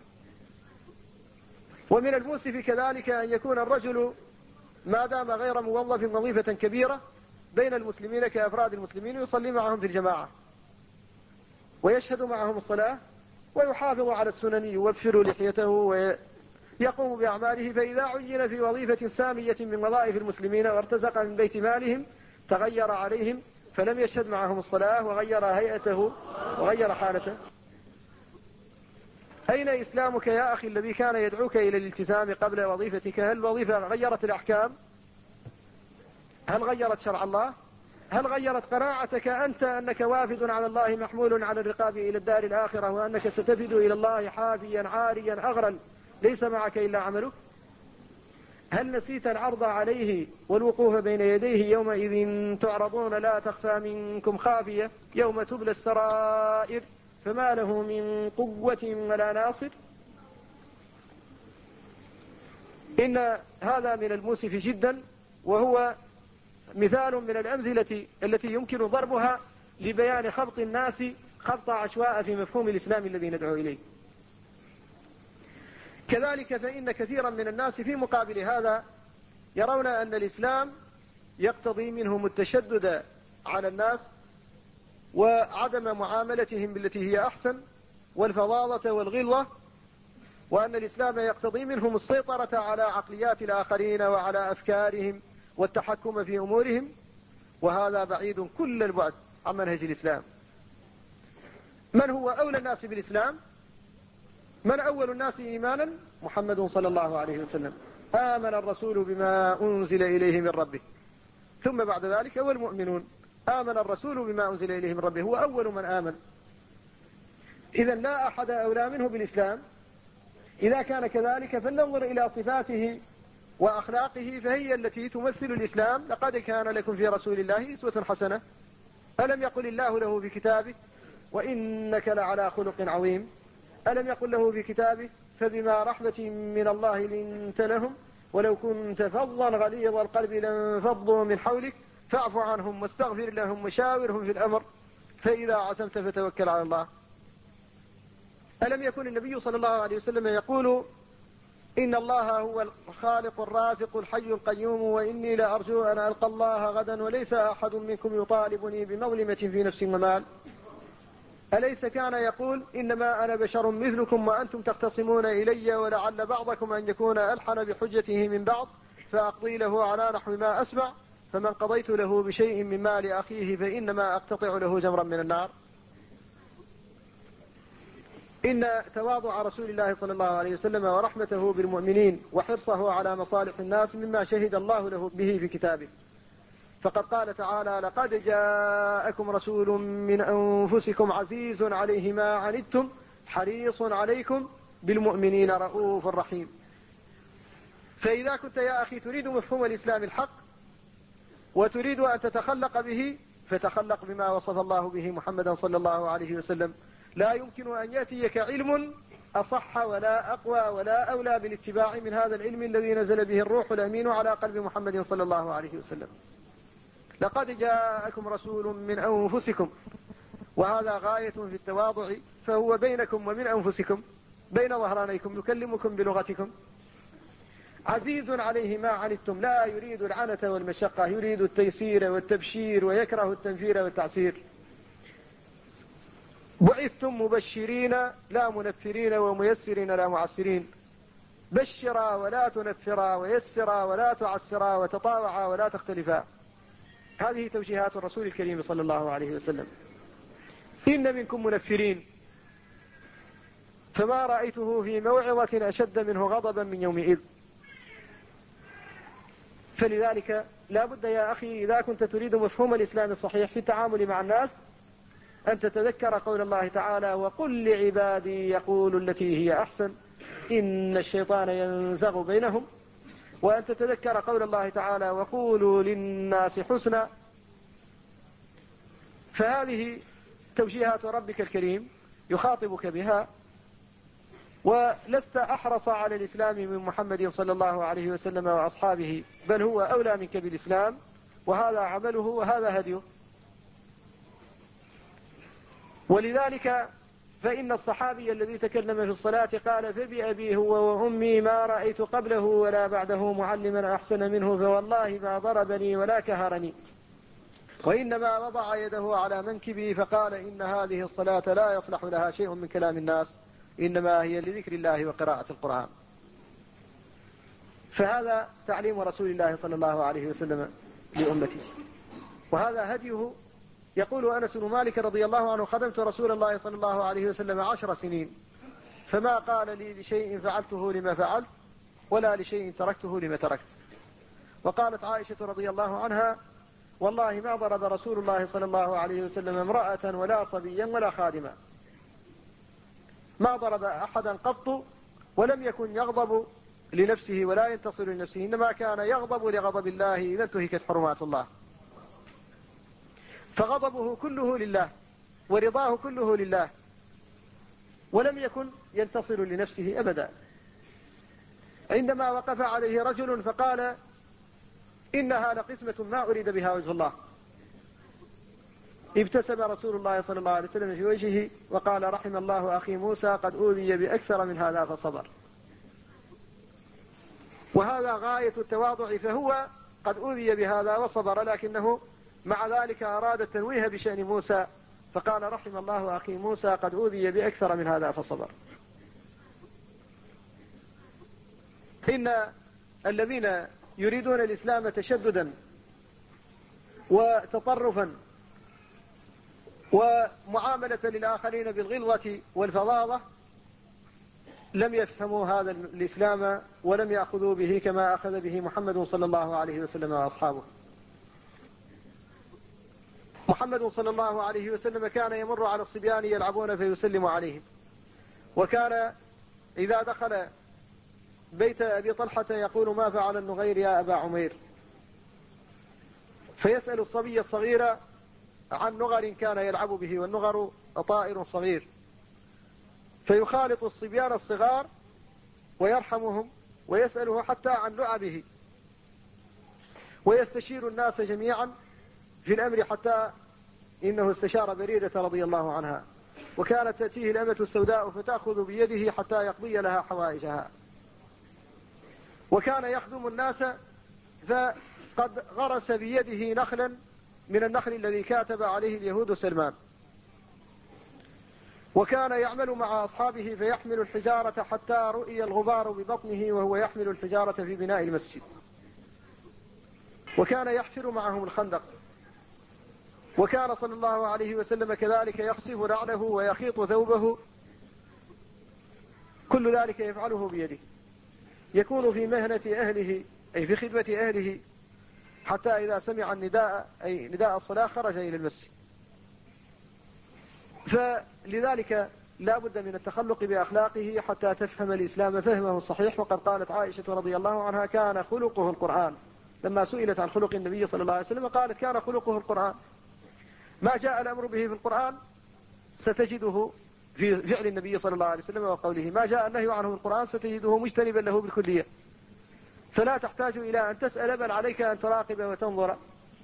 ومن المؤسف كذلك أن يكون الرجل ما دام غير موظف وظيفة كبيرة بين المسلمين كأفراد المسلمين يصلي معهم في الجماعة ويشهد معهم الصلاة ويحافظ على السنن، يوفر لحيته ويقوم بأعماله، فإذا عين في وظيفة سامية من وظائف المسلمين وارتزق من بيت مالهم تغير عليهم فلم يشهد معهم الصلاة وغير هيئته وغير حالته. أين إسلامك يا أخي الذي كان يدعوك إلى الالتزام قبل وظيفتك؟ هل الوظيفة غيرت الأحكام؟ هل غيرت شرع الله؟ هل غيرت قناعتك أنت أنك وافد على الله محمول على الرقاب إلى الدار الآخرة، وأنك ستفد إلى الله حافيا عاريا أغرا ليس معك إلا عملك؟ هل نسيت العرض عليه والوقوف بين يديه يومئذ تعرضون لا تخفى منكم خافية يوم تبلى السرائر فما له من قوة ولا ناصر؟ إن هذا من المؤسف جدا، وهو مثال من الأمثلة التي يمكن ضربها لبيان خبط الناس خبط عشواء في مفهوم الإسلام الذي ندعو إليه. كذلك فإن كثيرا من الناس في مقابل هذا يرون أن الإسلام يقتضي منهم التشدد على الناس وعدم معاملتهم بالتي هي أحسن والفظاظة والغلظة، وأن الإسلام يقتضي منهم السيطرة على عقليات الآخرين وعلى أفكارهم والتحكم في أمورهم، وهذا بعيد كل البعد عن منهج الإسلام. من هو أولى الناس بالإسلام؟ من أول الناس إيمانا؟ محمد صلى الله عليه وسلم. آمن الرسول بما أنزل إليه من ربه، ثم بعد ذلك هو المؤمنون. آمن الرسول بما أنزل إليه من ربه، هو أول من آمن. إذن لا أحد أولى منه بالإسلام. إذا كان كذلك فلننظر إلى صفاته وأخلاقه، فهي التي تمثل الإسلام. لقد كان لكم في رسول الله أسوة حسنة. ألم يقل الله له في كتابه وإنك لعلى خلق عظيم؟ ألم يقل له في كتابه فبما رحمة من الله لنت لهم ولو كنت فظا غليظ القلب لانفضوا من حولك فاعف عنهم واستغفر لهم وشاورهم في الأمر فإذا عزمت فتوكل على الله. ألم يكن النبي صلى الله عليه وسلم يقول إن الله هو الخالق الرازق الحي القيوم وإني لأرجو أن ألقى الله غدا وليس أحد منكم يطالبني بمظلمة في نفس ومال؟ أليس كان يقول إنما أنا بشر مثلكم وأنتم تختصمون إلي ولعل بعضكم أن يكون ألحن بحجته من بعض فأقضي له على نحو ما أسمع فمن قضيت له بشيء من مال أخيه فإنما أقتطع له جمرا من النار. إن تواضع رسول الله صلى الله عليه وسلم ورحمته بالمؤمنين وحرصه على مصالح الناس مما شهد الله له به في كتابه، فقد قال تعالى لقد جاءكم رسول من أنفسكم عزيز عليه ما عنتم حريص عليكم بالمؤمنين رؤوف رحيم. فإذا كنت يا أخي تريد مفهوم الإسلام الحق وتريد أن تتخلق به فتخلق بما وصف الله به محمدا صلى الله عليه وسلم. لا يمكن أن يأتيك علم أصح ولا أقوى ولا أولى بالاتباع من هذا العلم الذي نزل به الروح الأمين على قلب محمد صلى الله عليه وسلم. لقد جاءكم رسول من أنفسكم، وهذا غاية في التواضع، فهو بينكم ومن أنفسكم بين ظهرانيكم يكلمكم بلغتكم. عزيز عليه ما عنتم، لا يريد العنة والمشقة، يريد التيسير والتبشير ويكره التنفير والتعسير. بعثتم مبشرين لا منفرين وميسرين لا معسرين. بشرا ولا تنفرا ويسرا ولا تعسرا وتطاوعا ولا تختلفا. هذه توجيهات الرسول الكريم صلى الله عليه وسلم. إن منكم منفرين، فما رأيته في موعظة أشد منه غضبا من يومئذ. فلذلك لا بد يا أخي إذا كنت تريد مفهوم الإسلام الصحيح في التعامل مع الناس أن تتذكر قول الله تعالى وقل لعبادي يقول التي هي أحسن إن الشيطان ينزغ بينهم، وأن تتذكر قول الله تعالى وقولوا للناس حسنا. فهذه توجيهات ربك الكريم يخاطبك بها، ولست أحرص على الإسلام من محمد صلى الله عليه وسلم وأصحابه، بل هو أولى منك بالإسلام، وهذا عمله وهذا هديه. ولذلك فإن الصحابي الذي تكلم في الصلاة قال فبأبي هو وأمي ما رأيت قبله ولا بعده معلما أحسن منه فوالله ما ضربني ولا كهرني، وإنما وضع يده على منكبي فقال إن هذه الصلاة لا يصلح لها شيء من كلام الناس إنما هي لذكر الله وقراءة القرآن. فهذا تعليم رسول الله صلى الله عليه وسلم لأمته، وهذا هديه. يقول أنس بن مالك رضي الله عنه خدمت رسول الله صلى الله عليه وسلم 10 سنين فما قال لي لشيء فعلته لما فعلت ولا لشيء تركته لما تركت. وقالت عائشة رضي الله عنها والله ما ضرب رسول الله صلى الله عليه وسلم امرأة ولا صبيا ولا خادما، ما ضرب أحدا قط، ولم يكن يغضب لنفسه ولا ينتصر لنفسه، إنما كان يغضب لغضب الله إذا انتهكت حرمات الله. فغضبه كله لله ورضاه كله لله، ولم يكن ينتصر لنفسه أبدا. عندما وقف عليه رجل فقال إنها لقسمة ما أريد بها وجه الله، ابتسم رسول الله صلى الله عليه وسلم في وجهه وقال رحم الله أخي موسى قد أوذي بأكثر من هذا فصبر. وهذا غاية التواضع، فهو قد أوذي بهذا وصبر، لكنه مع ذلك أراد التنويه بشأن موسى فقال رحم الله أخي موسى قد أوذي بأكثر من هذا فصبر. إن الذين يريدون الإسلام تشددا وتطرفا ومعاملة للآخرين بالغلظة والفظاظة لم يفهموا هذا الإسلام ولم يأخذوا به كما أخذ به محمد صلى الله عليه وسلم وأصحابه. محمد صلى الله عليه وسلم كان يمر على الصبيان يلعبون فيسلم عليهم، وكان إذا دخل بيت أبي طلحة يقول ما فعل النغير يا أبا عمير، فيسأل الصبي الصغير عن نغر كان يلعب به، والنغر طائر صغير، فيخالط الصبيان الصغار ويرحمهم ويسأله حتى عن لعبه، ويستشير الناس جميعا في الأمر حتى إنه استشار بريدة رضي الله عنها، وكانت تأتيه الأمة السوداء فتأخذ بيده حتى يقضي لها حوائجها، وكان يخدم الناس فقد غرس بيده نخلا من النخل الذي كاتب عليه اليهود سلمان، وكان يعمل مع أصحابه فيحمل الحجارة حتى رؤي الغبار ببطنه وهو يحمل الحجارة في بناء المسجد، وكان يحفر معهم الخندق، وكان صلى الله عليه وسلم كذلك يخصف نعله ويخيط ثوبه، كل ذلك يفعله بيده، يكون في مهنة أهله أي في خدمة أهله حتى إذا سمع النداء أي نداء الصلاة خرج إلى المسجد. فلذلك لا بد من التخلق بأخلاقه حتى تفهم الإسلام فهمه الصحيح. وقد قالت عائشة رضي الله عنها كان خلقه القرآن، لما سئلت عن خلق النبي صلى الله عليه وسلم قالت كان خلقه القرآن، ما جاء الأمر به في القرآن ستجده في فعل النبي صلى الله عليه وسلم وقوله، ما جاء النهي عنه في القرآن ستجده مجتنبا له بالكلية، فلا تحتاج إلى أن تسأل بل عليك أن تراقب وتنظر.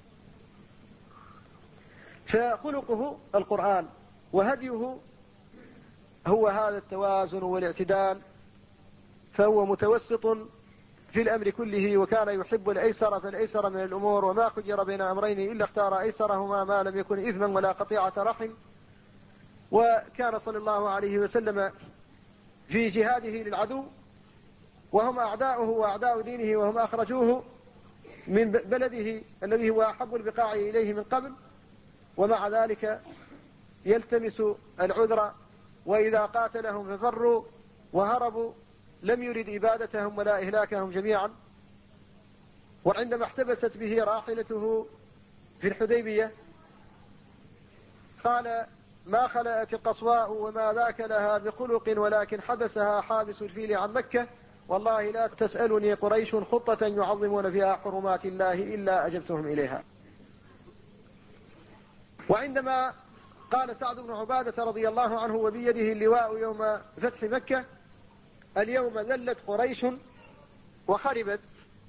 فخلقه القرآن وهديه هو هذا التوازن والاعتدال، فهو متوسط في الأمر كله، وكان يحب الأيسر فالأيسر من الأمور، وما خير بين أمرين إلا اختار أيسرهما ما لم يكن إثما ولا قطيعة رحم. وكان صلى الله عليه وسلم في جهاده للعدو وهم أعداؤه وأعداء دينه، وهم أخرجوه من بلده الذي هو أحب البقاع إليه من قبل، ومع ذلك يلتمس العذر، وإذا قاتلهم ففروا وهربوا، لم يرد إبادتهم ولا إهلاكهم جميعا. وعندما احتبست به راحلته في الحديبية قال ما خلأت القصواء وما ذاك لها بخلق ولكن حبسها حابس الفيل عن مكة، والله لا تسألني قريش خطة يعظمون فيها حرمات الله إلا أجبتهم إليها. وعندما قال سعد بن عبادة رضي الله عنه وبيده اللواء يوم فتح مكة اليوم ذلت قريش وخربت،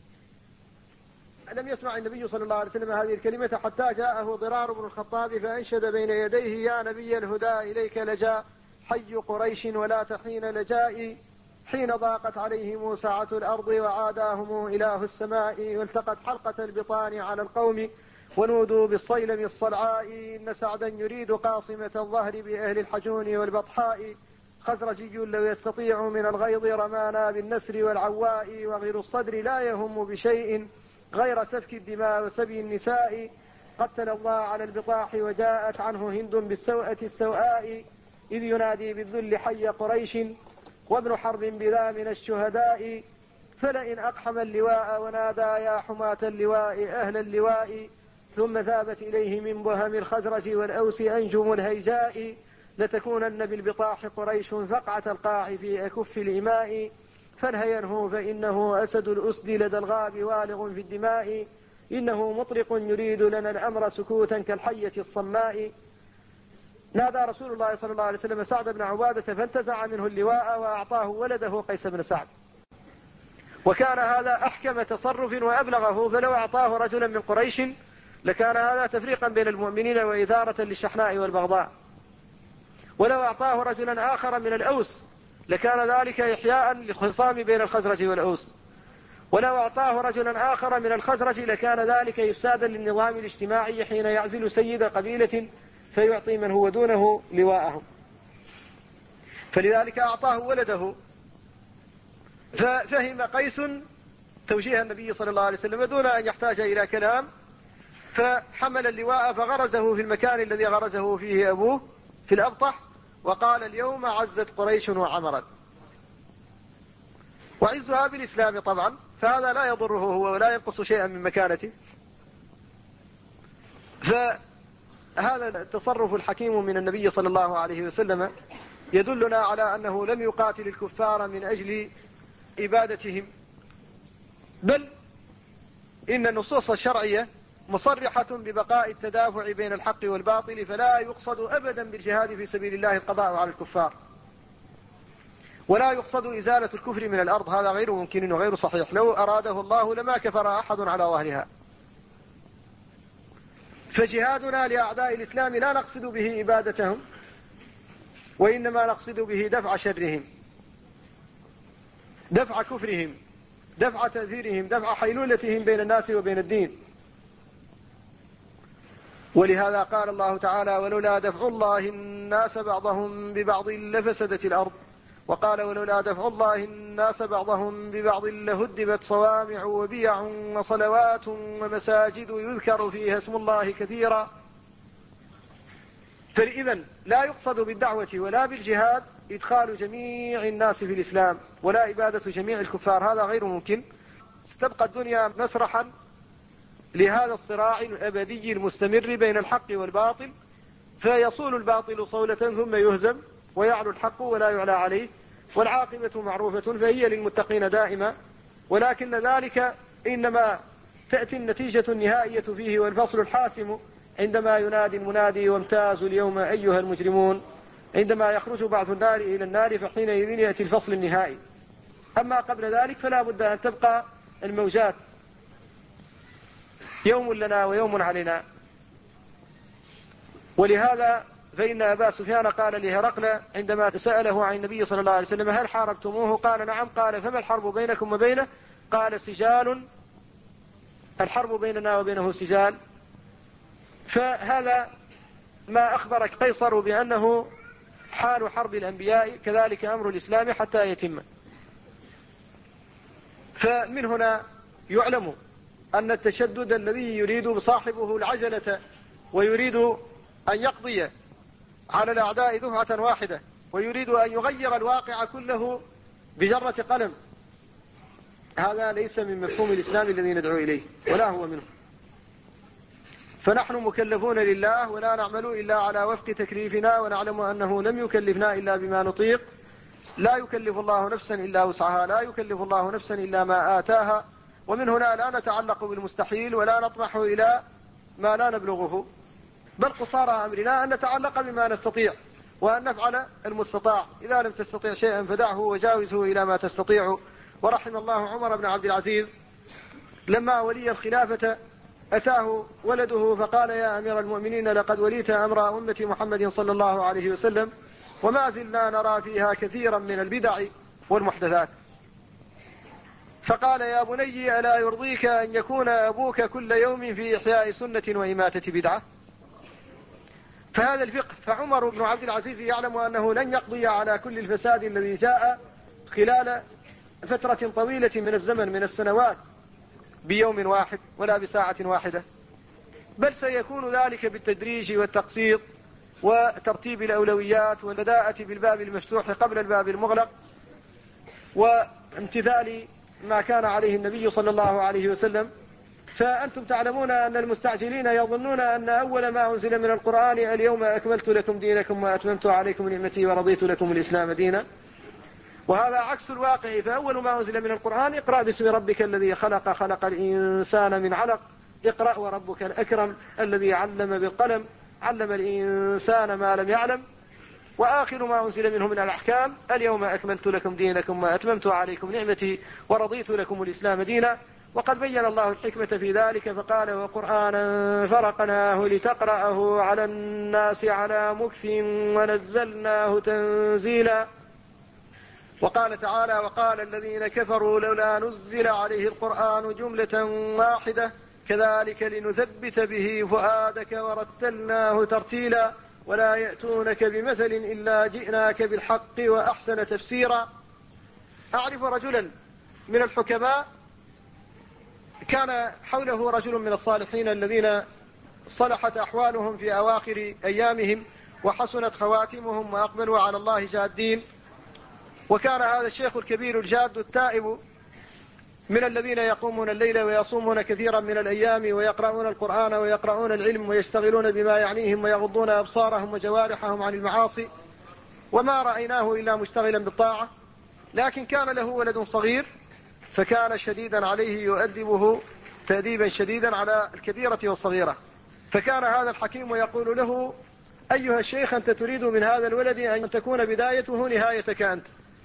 لم يسمع النبي صلى الله عليه وسلم هذه الكلمة حتى جاءه ضرار بن الخطاب فأنشد بين يديه يا نبي الهدى إليك لجاء حي قريش ولا تحين لجائي، حين ضاقت عليهم سعة الأرض وعاداهم إله السماء، والتقت حلقة البطان على القوم ونودوا بالصيلم الصلعاء، إن سعدا يريد قاصمة الظهر بأهل الحجون والبطحاء، خزرجي لو يستطيع من الغيظ رمانا بالنسر والعواء، وغير الصدر لا يهم بشيء غير سفك الدماء وسبي النساء، قتل الله على البطاح وجاءت عنه هند بالسوءة السوءاء، إذ ينادي بالذل حي قريش وابن حرب بذا من الشهداء، فلئن أقحم اللواء ونادى يا حماة اللواء أهل اللواء، ثم ذابت إليه من بهم الخزرج والأوس أنجم الهيجاء، لتكونن بالبطاح قريش فقعة القاع في أكف الإماء، فانهينه فإنه أسد الأسد لدى الغاب والغ في الدماء، إنه مطلق يريد لنا الأمر سكوتا كالحية الصماء. نادى رسول الله صلى الله عليه وسلم سعد بن عبادة فانتزع منه اللواء وأعطاه ولده قيس بن سعد، وكان هذا أحكم تصرف وأبلغه، فلو أعطاه رجلا من قريش لكان هذا تفريقا بين المؤمنين وإثارة للشحناء والبغضاء، ولو أعطاه رجلا آخر من الأوس لكان ذلك إحياء للخصام بين الخزرج والأوس، ولو أعطاه رجلا آخر من الخزرج لكان ذلك إفسادا للنظام الاجتماعي حين يعزل سيد قبيلة فيعطي من هو دونه لواءهم، فلذلك أعطاه ولده. ففهم قيس توجيه النبي صلى الله عليه وسلم دون أن يحتاج إلى كلام، فحمل اللواء فغرزه في المكان الذي غرزه فيه أبوه في الأبطح، وقال: اليوم عزت قريش وعمرت. وعزها بالإسلام طبعا، فهذا لا يضره هو ولا ينقص شيئا من مكانته. فهذا التصرف الحكيم من النبي صلى الله عليه وسلم يدلنا على أنه لم يقاتل الكفار من أجل إبادتهم، بل إن النصوص الشرعية مصرحة ببقاء التدافع بين الحق والباطل، فلا يقصد أبدا بالجهاد في سبيل الله القضاء على الكفار، ولا يقصد إزالة الكفر من الأرض، هذا غير ممكن وغير صحيح. لو أراده الله لما كفر أحد على ظهرها. فجهادنا لأعداء الإسلام لا نقصد به إبادتهم، وإنما نقصد به دفع شرهم، دفع كفرهم، دفع تأثيرهم، دفع حيلولتهم بين الناس وبين الدين. ولهذا قال الله تعالى: ولولا دفع الله الناس بعضهم ببعض لفسدت الأرض. وقال: ولولا دفع الله الناس بعضهم ببعض لهدمت صوامع وبيع وصلوات ومساجد يذكر فيها اسم الله كثيرا. فإذن لا يقصد بالدعوة ولا بالجهاد إدخال جميع الناس في الإسلام ولا إبادة جميع الكفار، هذا غير ممكن. ستبقى الدنيا مسرحا لهذا الصراع الأبدي المستمر بين الحق والباطل، فيصول الباطل صولة ثم يهزم ويعلو الحق ولا يعلى عليه، والعاقبة معروفة فهي للمتقين دائما. ولكن ذلك إنما تأتي النتيجة النهائية فيه والفصل الحاسم عندما ينادي المنادي: وامتازوا اليوم أيها المجرمون، عندما يخرج بعض النار إلى النار، فحينئذ يأتي الفصل النهائي. أما قبل ذلك فلا بد أن تبقى الموجات، يوم لنا ويوم علينا. ولهذا فإن أبا سفيان قال لهرقل عندما سأله عن النبي صلى الله عليه وسلم: هل حاربتموه؟ قال: نعم. قال: فما الحرب بينكم وبينه؟ قال: سجال، الحرب بيننا وبينه سجال. فهذا ما أخبر قيصر بأنه حال حرب الأنبياء، كذلك أمر الإسلام حتى يتم. فمن هنا يعلم أن التشدد الذي يريد صاحبه العجلة ويريد أن يقضي على الأعداء دفعة واحدة ويريد أن يغير الواقع كله بجرة قلم، هذا ليس من مفهوم الإسلام الذي ندعو إليه ولا هو منه. فنحن مكلفون لله ولا نعمل إلا على وفق تكليفنا، ونعلم أنه لم يكلفنا إلا بما نطيق. لا يكلف الله نفسا إلا وسعها، لا يكلف الله نفسا إلا ما آتاها. ومن هنا لا نتعلق بالمستحيل ولا نطمح إلى ما لا نبلغه، بل قصارى أمرنا أن نتعلق بما نستطيع وأن نفعل المستطاع. إذا لم تستطيع شيئا فدعه وجاوزه إلى ما تستطيع. ورحم الله عمر بن عبد العزيز لما ولي الخلافة أتاه ولده فقال: يا أمير المؤمنين، لقد وليت أمر أمة محمد صلى الله عليه وسلم، وما زلنا نرى فيها كثيرا من البدع والمحدثات. فقال: يا بني، ألا يرضيك أن يكون أبوك كل يوم في إحياء سنة وإماتة بدعة؟ فهذا الفقه. فعمر بن عبد العزيز يعلم أنه لن يقضي على كل الفساد الذي جاء خلال فترة طويلة من الزمن من السنوات بيوم واحد ولا بساعة واحدة، بل سيكون ذلك بالتدريج والتقسيط وترتيب الأولويات والبداءة بالباب المفتوح قبل الباب المغلق، وامتثال ما كان عليه النبي صلى الله عليه وسلم. فأنتم تعلمون أن المستعجلين يظنون أن أول ما أنزل من القرآن: اليوم أكملت لكم دينكم وأتممت عليكم نعمتي ورضيت لكم الإسلام دينا، وهذا عكس الواقع. فأول ما أنزل من القرآن: اقرأ باسم ربك الذي خلق، خلق الإنسان من علق، اقرأ وربك الأكرم الذي علم بالقلم، علم الإنسان ما لم يعلم. وآخر ما أنزل منه من الأحكام: اليوم أكملت لكم دينكم وأتممت عليكم نعمتي ورضيت لكم الإسلام دينا. وقد بين الله الحكمة في ذلك فقال: وقرآنا فرقناه لتقرأه على الناس على مكث ونزلناه تنزيلا. وقال تعالى: وقال الذين كفروا لولا نزل عليه القرآن جملة واحدة كذلك لنثبت به فؤادك ورتلناه ترتيلا ولا يأتونك بمثل إلا جئناك بالحق وأحسن تفسيرا. أعرف رجلا من الحكماء كان حوله رجل من الصالحين الذين صلحت أحوالهم في أواخر أيامهم وحسنت خواتمهم وأقبلوا على الله جادين، وكان هذا الشيخ الكبير الجاد التائب من الذين يقومون الليل ويصومون كثيرا من الأيام ويقرؤون القرآن ويقرؤون العلم ويشتغلون بما يعنيهم ويغضون أبصارهم وجوارحهم عن المعاصي، وما رأيناه إلا مشتغلا بالطاعة. لكن كان له ولد صغير فكان شديدا عليه يؤدبه تأديبا شديدا على الكبيرة والصغيرة، فكان هذا الحكيم يقول له: أيها الشيخ، أنت تريد من هذا الولد أن تكون بدايته نهايتك أنت،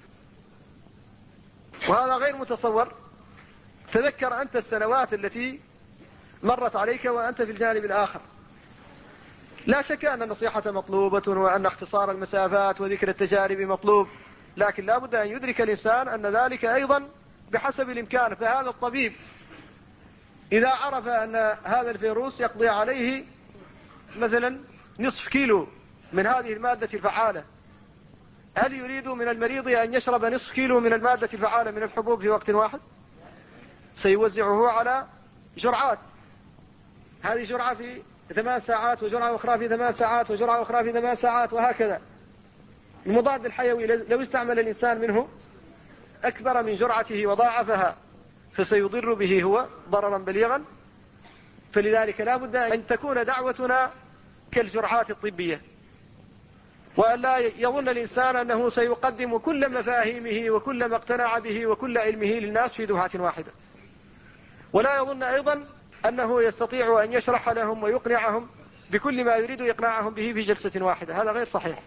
وهذا غير متصور. تذكر أنت السنوات التي مرت عليك وأنت في الجانب الآخر. لا شك أن النصيحة مطلوبة وأن اختصار المسافات وذكر التجارب مطلوب، لكن لا بد أن يدرك الإنسان أن ذلك أيضا بحسب الإمكان. فهذا الطبيب إذا عرف أن هذا الفيروس يقضي عليه مثلا نصف كيلو من هذه المادة الفعالة، هل يريد من المريض أن يشرب نصف كيلو من المادة الفعالة من الحبوب في وقت واحد؟ سيوزعه على جرعات، هذه جرعة في 8 ساعات وجرعة أخرى في 8 ساعات وجرعة أخرى في 8 ساعات وهكذا. المضاد الحيوي لو استعمل الإنسان منه أكبر من جرعته وضاعفها فسيضر به هو ضررا بليغا. فلذلك لا بد أن تكون دعوتنا كالجرعات الطبية، وأن لا يظن الإنسان أنه سيقدم كل مفاهيمه وكل ما اقتنع به وكل علمه للناس في دفعة واحدة، ولا يظن أيضا أنه يستطيع أن يشرح لهم ويقنعهم بكل ما يريد إقناعهم به في جلسة واحدة. هذا غير صحيح.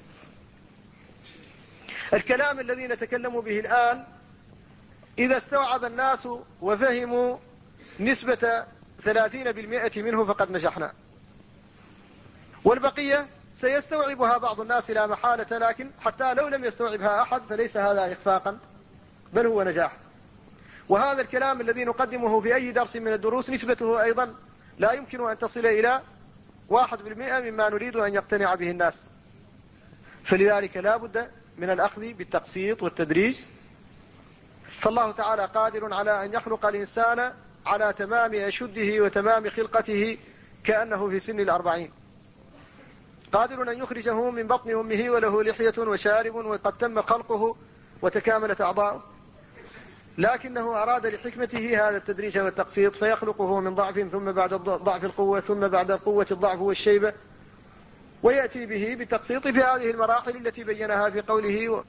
الكلام الذي نتكلم به الآن إذا استوعب الناس وفهموا نسبة 30% منه فقد نجحنا، والبقية سيستوعبها بعض الناس لا محالة، لكن حتى لو لم يستوعبها أحد فليس هذا إخفاقا بل هو نجاح. وهذا الكلام الذي نقدمه في أي درس من الدروس نسبته أيضا لا يمكن أن تصل إلى 1% مما نريد أن يقتنع به الناس. فلذلك لا بد من الأخذ بالتقسيط والتدريج. فالله تعالى قادر على أن يخلق الإنسان على تمام أشده وتمام خلقته كأنه في سن 40، قادر أن يخرجه من بطن أمه وله لحية وشارب وقد تم خلقه وتكاملت أعضاؤه، لكنه أراد لحكمته هذا التدريج والتقسيط فيخلقه من ضعف ثم بعد ضعف القوة ثم بعد القوة الضعف والشيبة، ويأتي به بالتقسيط في هذه المراحل التي بينها في قوله: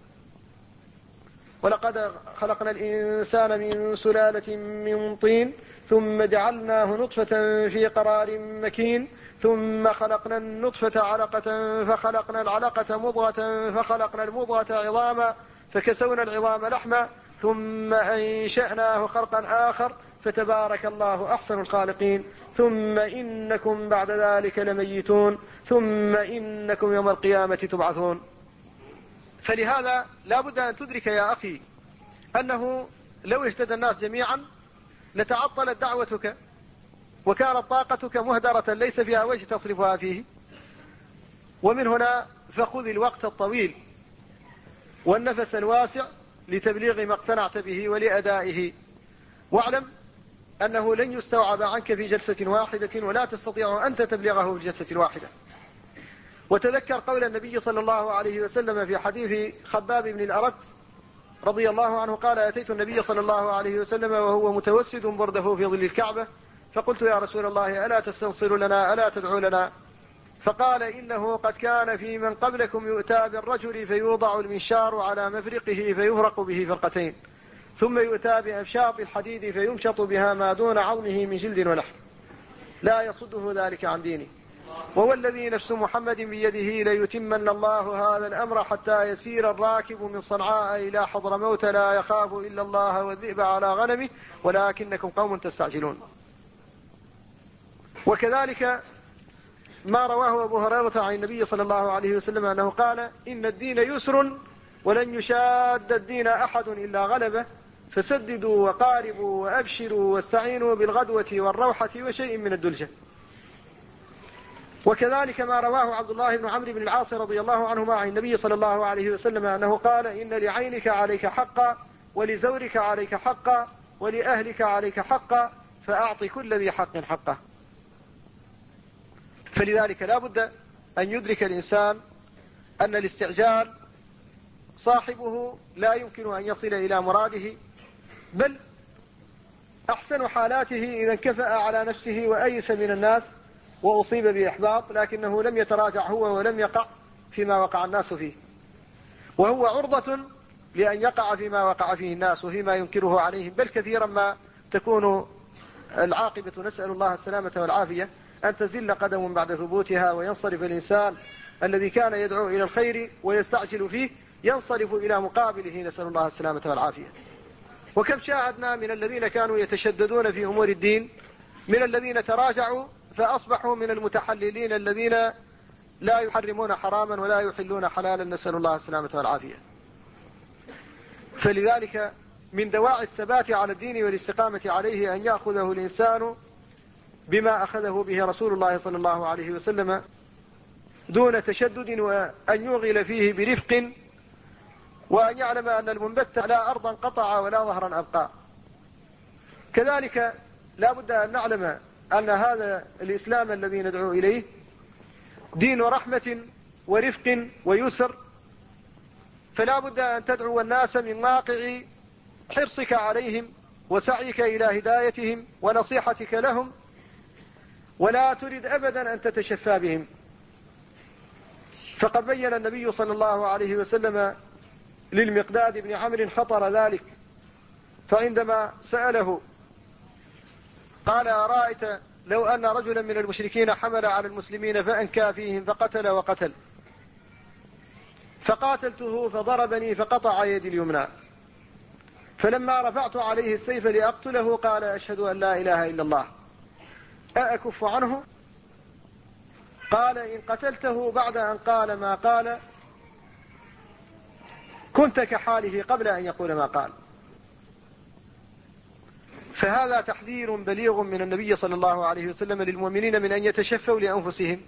ولقد خلقنا الإنسان من سلالة من طين ثم جعلناه نطفة في قرار مكين ثم خلقنا النطفة علقة فخلقنا العلقة مضغة فخلقنا المضغة عظاما فكسونا العظام لحما ثم أنشأناه خلقا آخر فتبارك الله أحسن الخالقين ثم إنكم بعد ذلك لميتون ثم إنكم يوم القيامة تبعثون. فلهذا لا بد أن تدرك يا أخي أنه لو اهتدى الناس جميعا لتعطلت دعوتك وكانت طاقتك مهدرة ليس فيها وجه تصرفها فيه. ومن هنا فخذ الوقت الطويل والنفس الواسع لتبليغ ما اقتنعت به ولأدائه، واعلم أنه لن يستوعب عنك في جلسة واحدة ولا تستطيع أنت تبليغه في جلسة واحدة. وتذكر قول النبي صلى الله عليه وسلم في حديث خباب بن الأرت رضي الله عنه قال: أتيت النبي صلى الله عليه وسلم وهو متوسد برده في ظل الكعبة فقلت: يا رسول الله ألا تستنصر لنا ألا تدعو لنا؟ فقال: إنه قد كان في من قبلكم يؤتى بالرجل فيوضع المنشار على مفرقه فيفرق به فرقتين ثم يؤتى بأفشاط الحديد فيمشط بها ما دون عظمه من جلد ولحم لا يصده ذلك عن دينه، ووالذي نفس محمد بيده ليتمن الله هذا الأمر حتى يسير الراكب من صنعاء إلى حضرموت لا يخاف إلا الله والذئب على غنمه ولكنكم قوم تستعجلون. وكذلك ما رواه أبو هريرة عن النبي صلى الله عليه وسلم أنه قال: إن الدين يسر ولن يشاد الدين أحد إلا غلبه، فسددوا وقاربوا وأبشروا واستعينوا بالغدوة والروحة وشيء من الدلجة. وكذلك ما رواه عبد الله بن عمرو بن العاص رضي الله عنهما عن النبي صلى الله عليه وسلم أنه قال: إن لعينك عليك حقا، ولزورك عليك حقا، ولأهلك عليك حقا، فأعط كل ذي حق حقه. فلذلك لا بد أن يدرك الإنسان أن الاستعجال صاحبه لا يمكن أن يصل إلى مراده، بل أحسن حالاته إذا انكفأ على نفسه وأيس من الناس وأصيب بإحباط، لكنه لم يتراجع هو ولم يقع فيما وقع الناس فيه، وهو عرضة لأن يقع فيما وقع فيه الناس وفيما ينكره عليهم، بل كثيرا ما تكون العاقبة، نسأل الله السلامة والعافية، أن تزل قدم بعد ثبوتها، وينصرف الإنسان الذي كان يدعو إلى الخير ويستعجل فيه ينصرف إلى مقابله، نسأل الله السلامة والعافية. وكم شاهدنا من الذين كانوا يتشددون في أمور الدين، من الذين تراجعوا فأصبحوا من المتحللين الذين لا يحرمون حراما ولا يحلون حلالا، نسأل الله السلامة والعافية. فلذلك من دواعي الثبات على الدين والاستقامة عليه أن يأخذه الإنسان بما أخذه به رسول الله صلى الله عليه وسلم دون تشدد، وأن يغل فيه برفق، وأن يعلم أن المنبت لا أرضا قطع ولا ظهرا أبقى. كذلك لا بد أن نعلم أن هذا الإسلام الذي ندعو إليه دين رحمة ورفق ويسر، فلا بد أن تدعو الناس من واقع حرصك عليهم وسعيك إلى هدايتهم ونصيحتك لهم، ولا تريد أبدا أن تتشفى بهم. فقد بين النبي صلى الله عليه وسلم للمقداد بن عمرو خطر ذلك، فعندما سأله قال: أرأيت لو أن رجلا من المشركين حمل على المسلمين فأنكى فيهم فقتل وقتل، فقاتلته فضربني فقطع يدي اليمنى، فلما رفعت عليه السيف لأقتله قال: أشهد أن لا إله إلا الله، أأكف عنه؟ قال: إن قتلته بعد أن قال ما قال كنت كحاله قبل أن يقول ما قال. فهذا تحذير بليغ من النبي صلى الله عليه وسلم للمؤمنين من أن يتشفوا لأنفسهم.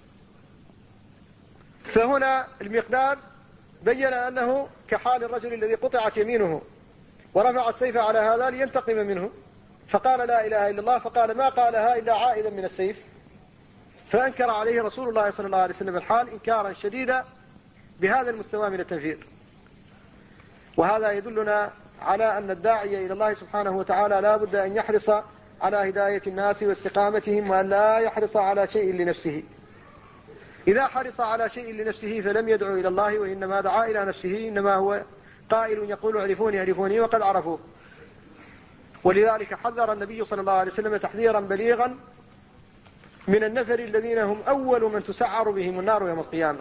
فهنا المقداد بين أنه كحال الرجل الذي قطعت يمينه ورفع السيف على هذا لينتقم منه، فقال: لا إله إلا الله، فقال: ما قالها إلا عائدا من السيف. فأنكر عليه رسول الله صلى الله عليه وسلم الحال إنكارا شديدا بهذا المستوى من التنفير. وهذا يدلنا على أن الداعي إلى الله سبحانه وتعالى لا بد أن يحرص على هداية الناس واستقامتهم، وأن لا يحرص على شيء لنفسه. إذا حرص على شيء لنفسه فلم يدعو إلى الله، وإنما دعا إلى نفسه، إنما هو قائل يقول: اعرفوني اعرفوني، وقد عرفوه. ولذلك حذر النبي صلى الله عليه وسلم تحذيرا بليغا من النفر الذين هم أول من تسعر بهم النار يوم القيامة.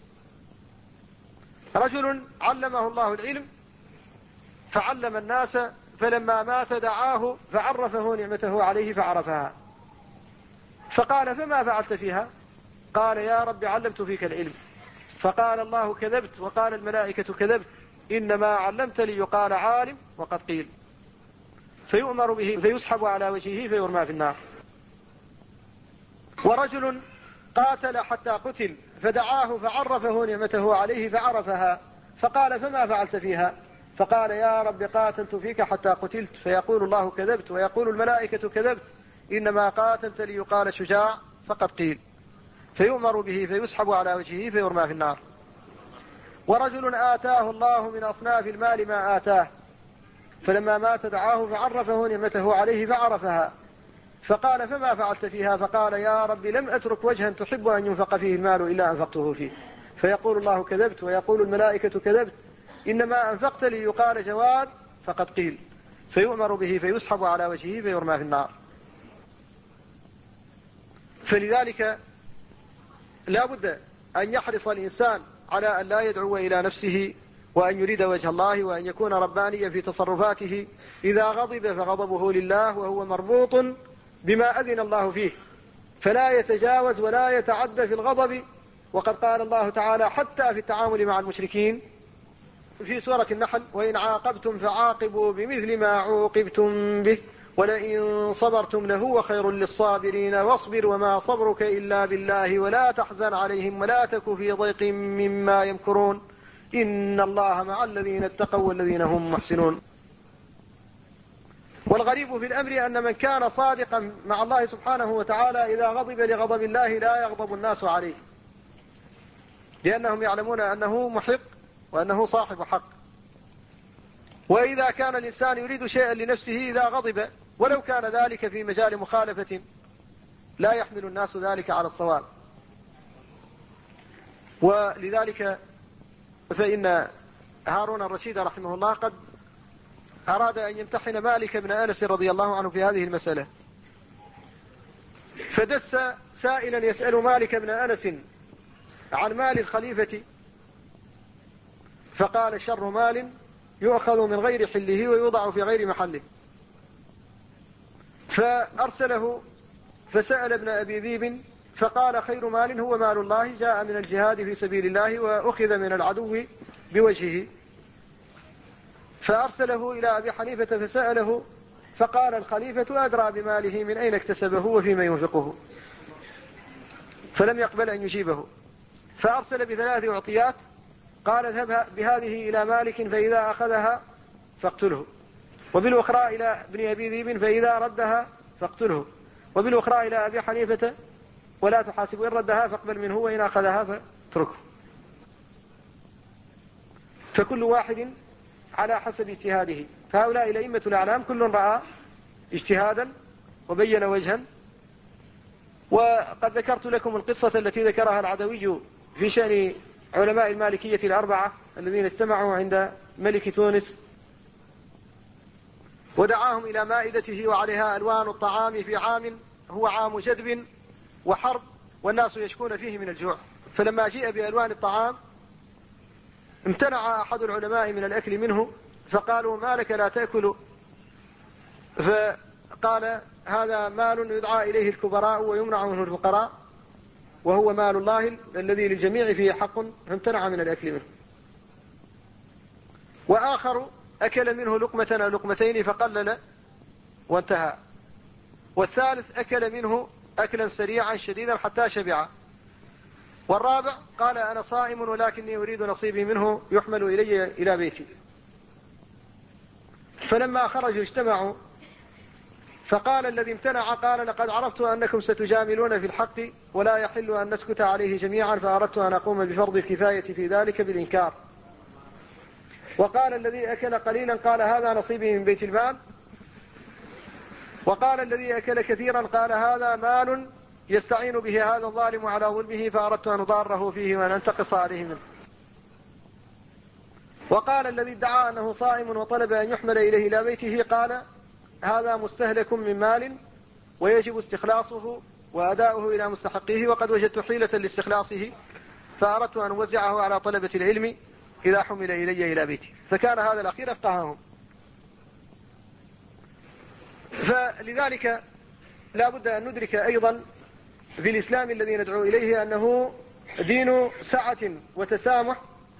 رجل علمه الله العلم فعلم الناس، فلما مات دعاه فعرفه نعمته عليه فعرفها، فقال: فما فعلت فيها؟ قال: يا رب علمت فيك العلم. فقال الله: كذبت، وقال الملائكة: كذبت، إنما علمت لي يقال عالم وقد قيل. فيؤمر به فيسحب على وجهه فيرمى في النار. ورجل قاتل حتى قتل فدعاه فعرفه نعمته عليه فعرفها، فقال: فما فعلت فيها؟ فقال: يا رب قاتلت فيك حتى قتلت. فيقول الله: كذبت، ويقول الملائكة: كذبت، إنما قاتلت ليقال شجاع فقد قيل. فيؤمر به فيسحب على وجهه فيرمى في النار. ورجل آتاه الله من أصناف المال ما آتاه، فلما مات دعاه فعرفه نعمته عليه فعرفها، فقال: فما فعلت فيها؟ فقال: يا رب لم أترك وجها تحب أن ينفق فيه المال إلا أنفقته فيه. فيقول الله: كذبت، ويقول الملائكة: كذبت، إنما أنفقت لي يقال جواد فقد قيل. فيؤمر به فيسحب على وجهه فيرمى في النار. فلذلك لا بد أن يحرص الإنسان على أن لا يدعو إلى نفسه، وأن يريد وجه الله، وأن يكون ربانيا في تصرفاته. إذا غضب فغضبه لله وهو مربوط بما أذن الله فيه، فلا يتجاوز ولا يتعدى في الغضب. وقد قال الله تعالى حتى في التعامل مع المشركين: في سورة النحل: وإن عاقبتم فعاقبوا بمثل ما عوقبتم به ولئن صبرتم لهو خير للصابرين واصبر وما صبرك إلا بالله ولا تحزن عليهم ولا تك في ضيق مما يمكرون إن الله مع الذين اتقوا والذين هم محسنون. والغريب في الأمر أن من كان صادقا مع الله سبحانه وتعالى إذا غضب لغضب الله لا يغضب الناس عليه، لأنهم يعلمون أنه محق وأنه صاحب حق. وإذا كان الإنسان يريد شيئا لنفسه إذا غضب ولو كان ذلك في مجال مخالفة لا يحمل الناس ذلك على الصواب. ولذلك فإن هارون الرشيد رحمه الله قد أراد أن يمتحن مالك بن أنس رضي الله عنه في هذه المسألة، فدس سائلا يسأل مالك بن أنس عن مال الخليفة، فقال: شر مال يؤخذ من غير حله ويوضع في غير محله. فأرسله فسأل ابن أبي ذيب فقال: خير مال هو مال الله جاء من الجهاد في سبيل الله وأخذ من العدو بوجهه. فأرسله إلى أبي حنيفة فسأله فقال: الخليفة أدرى بماله من أين اكتسبه وفيما ينفقه، فلم يقبل أن يجيبه. فأرسل بثلاث أعطيات، قال: اذهب بهذه إلى مالك فإذا أخذها فاقتله، وبالأخرى إلى ابن أبي ذيب فإذا ردها فاقتله، وبالأخرى إلى أبي حنيفة ولا تحاسب، إن ردها فاقبل منه وإن أخذها فاتركه. فكل واحد على حسب اجتهاده. فهؤلاء الأئمة الأعلام كل رأى اجتهادا وبين وجها. وقد ذكرت لكم القصة التي ذكرها العدوي في شأن علماء المالكية الأربعة الذين اجتمعوا عند ملك تونس ودعاهم إلى مائدته وعليها ألوان الطعام في عام هو عام جدب وحرب والناس يشكون فيه من الجوع. فلما جيء بألوان الطعام امتنع أحد العلماء من الأكل منه، فقالوا: ما لك لا تأكل؟ فقال: هذا مال يدعى إليه الكبراء ويمنع منه الفقراء، وهو مال الله الذي للجميع فيه حق، فامتنع من الأكل منه. وآخر أكل منه لقمة أو لقمتين فقلل وانتهى. والثالث أكل منه أكلا سريعا شديدا حتى شبع. والرابع قال: أنا صائم ولكني أريد نصيبي منه يحمل إلي إلى بيتي. فلما خرجوا اجتمعوا، فقال الذي امتنع: قال: لقد عرفت أنكم ستجاملون في الحق ولا يحل أن نسكت عليه جميعا، فأردت أن أقوم بفرض الكفاية في ذلك بالإنكار. وقال الذي أكل قليلا: قال: هذا نصيبي من بيت المال. وقال الذي أكل كثيرا: قال: هذا مال يستعين به هذا الظالم على ظلمه، فأردت أن أضاره فيه وأن أنتقص عليه منه. وقال الذي ادعى أنه صائم وطلب أن يحمل إليه إلى بيته: قال: هذا مستهلك من مال ويجب استخلاصه وأداؤه إلى مستحقيه، وقد وجدت حيلة لاستخلاصه فأردت أن أوزعه على طلبة العلم إذا حمل إلي إلى بيتي. فكان هذا الأخير أفقههم. فلذلك لا بد أن ندرك أيضا في الإسلام الذي ندعو إليه أنه دين سعة وتسامح.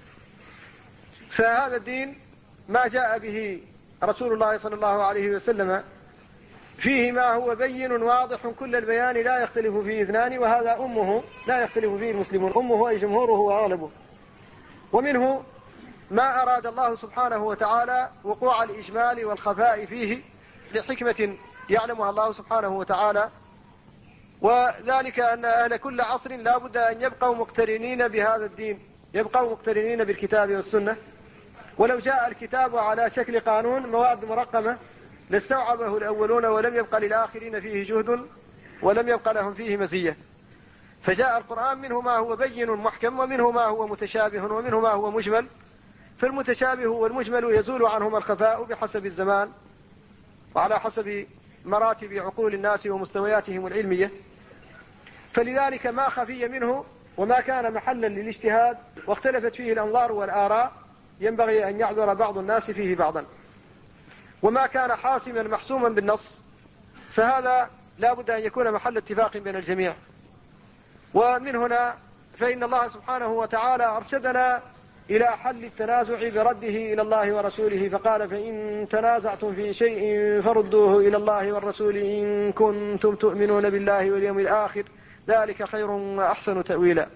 فهذا الدين ما جاء به رسول الله صلى الله عليه وسلم فيه ما هو بين واضح كل البيان لا يختلف فيه اثنان، وهذا أمه لا يختلف فيه المسلمون، أمه أي جمهوره وأغلبه. ومنه ما أراد الله سبحانه وتعالى وقوع الإجمال والخفاء فيه لحكمة يعلمها الله سبحانه وتعالى، وذلك أن أهل كل عصر لا بد أن يبقوا مقترنين بهذا الدين، يبقوا مقترنين بالكتاب والسنة. ولو جاء الكتاب على شكل قانون مواد مرقمة لاستوعبه الأولون ولم يبق للآخرين فيه جهد ولم يبق لهم فيه مزية. فجاء القرآن منه ما هو بين محكم ومنه ما هو متشابه ومنه ما هو مجمل. فالمتشابه والمجمل يزول عنهما الخفاء بحسب الزمان وعلى حسب مراتب عقول الناس ومستوياتهم العلمية. فلذلك ما خفي منه وما كان محلا للاجتهاد واختلفت فيه الأنظار والآراء ينبغي أن يعذر بعض الناس فيه بعضا. وما كان حاسما محسوما بالنص فهذا لا بد أن يكون محل اتفاق بين الجميع. ومن هنا فإن الله سبحانه وتعالى أرشدنا إلى حل التنازع برده إلى الله ورسوله، فقال: فإن تنازعتم في شيء فردوه إلى الله والرسول إن كنتم تؤمنون بالله واليوم الآخر، ذلك خير وأحسن تأويلا.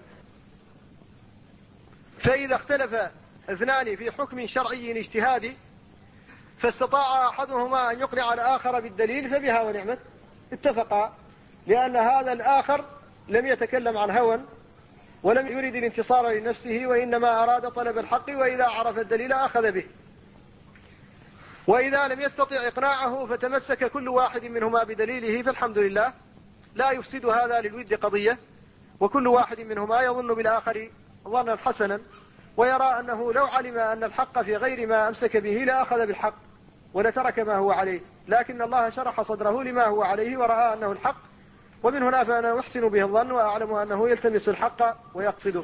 فإذا اختلف اثنان في حكم شرعي اجتهادي فاستطاع أحدهما أن يقنع الآخر بالدليل فبها ونعمت، اتفقا، لأن هذا الآخر لم يتكلم عن هوى ولم يريد الانتصار لنفسه، وإنما أراد طلب الحق، وإذا عرف الدليل أخذ به. وإذا لم يستطع إقناعه فتمسك كل واحد منهما بدليله فالحمد لله، لا يفسد هذا للود قضية، وكل واحد منهما يظن بالآخر ظنا حسنا، ويرى أنه لو علم أن الحق في غير ما أمسك به لأخذ بالحق ولترك ما هو عليه، لكن الله شرح صدره لما هو عليه ورأى أنه الحق، ومن هنا فأنا أحسن به الظن وأعلم أنه يلتمس الحق ويقصده.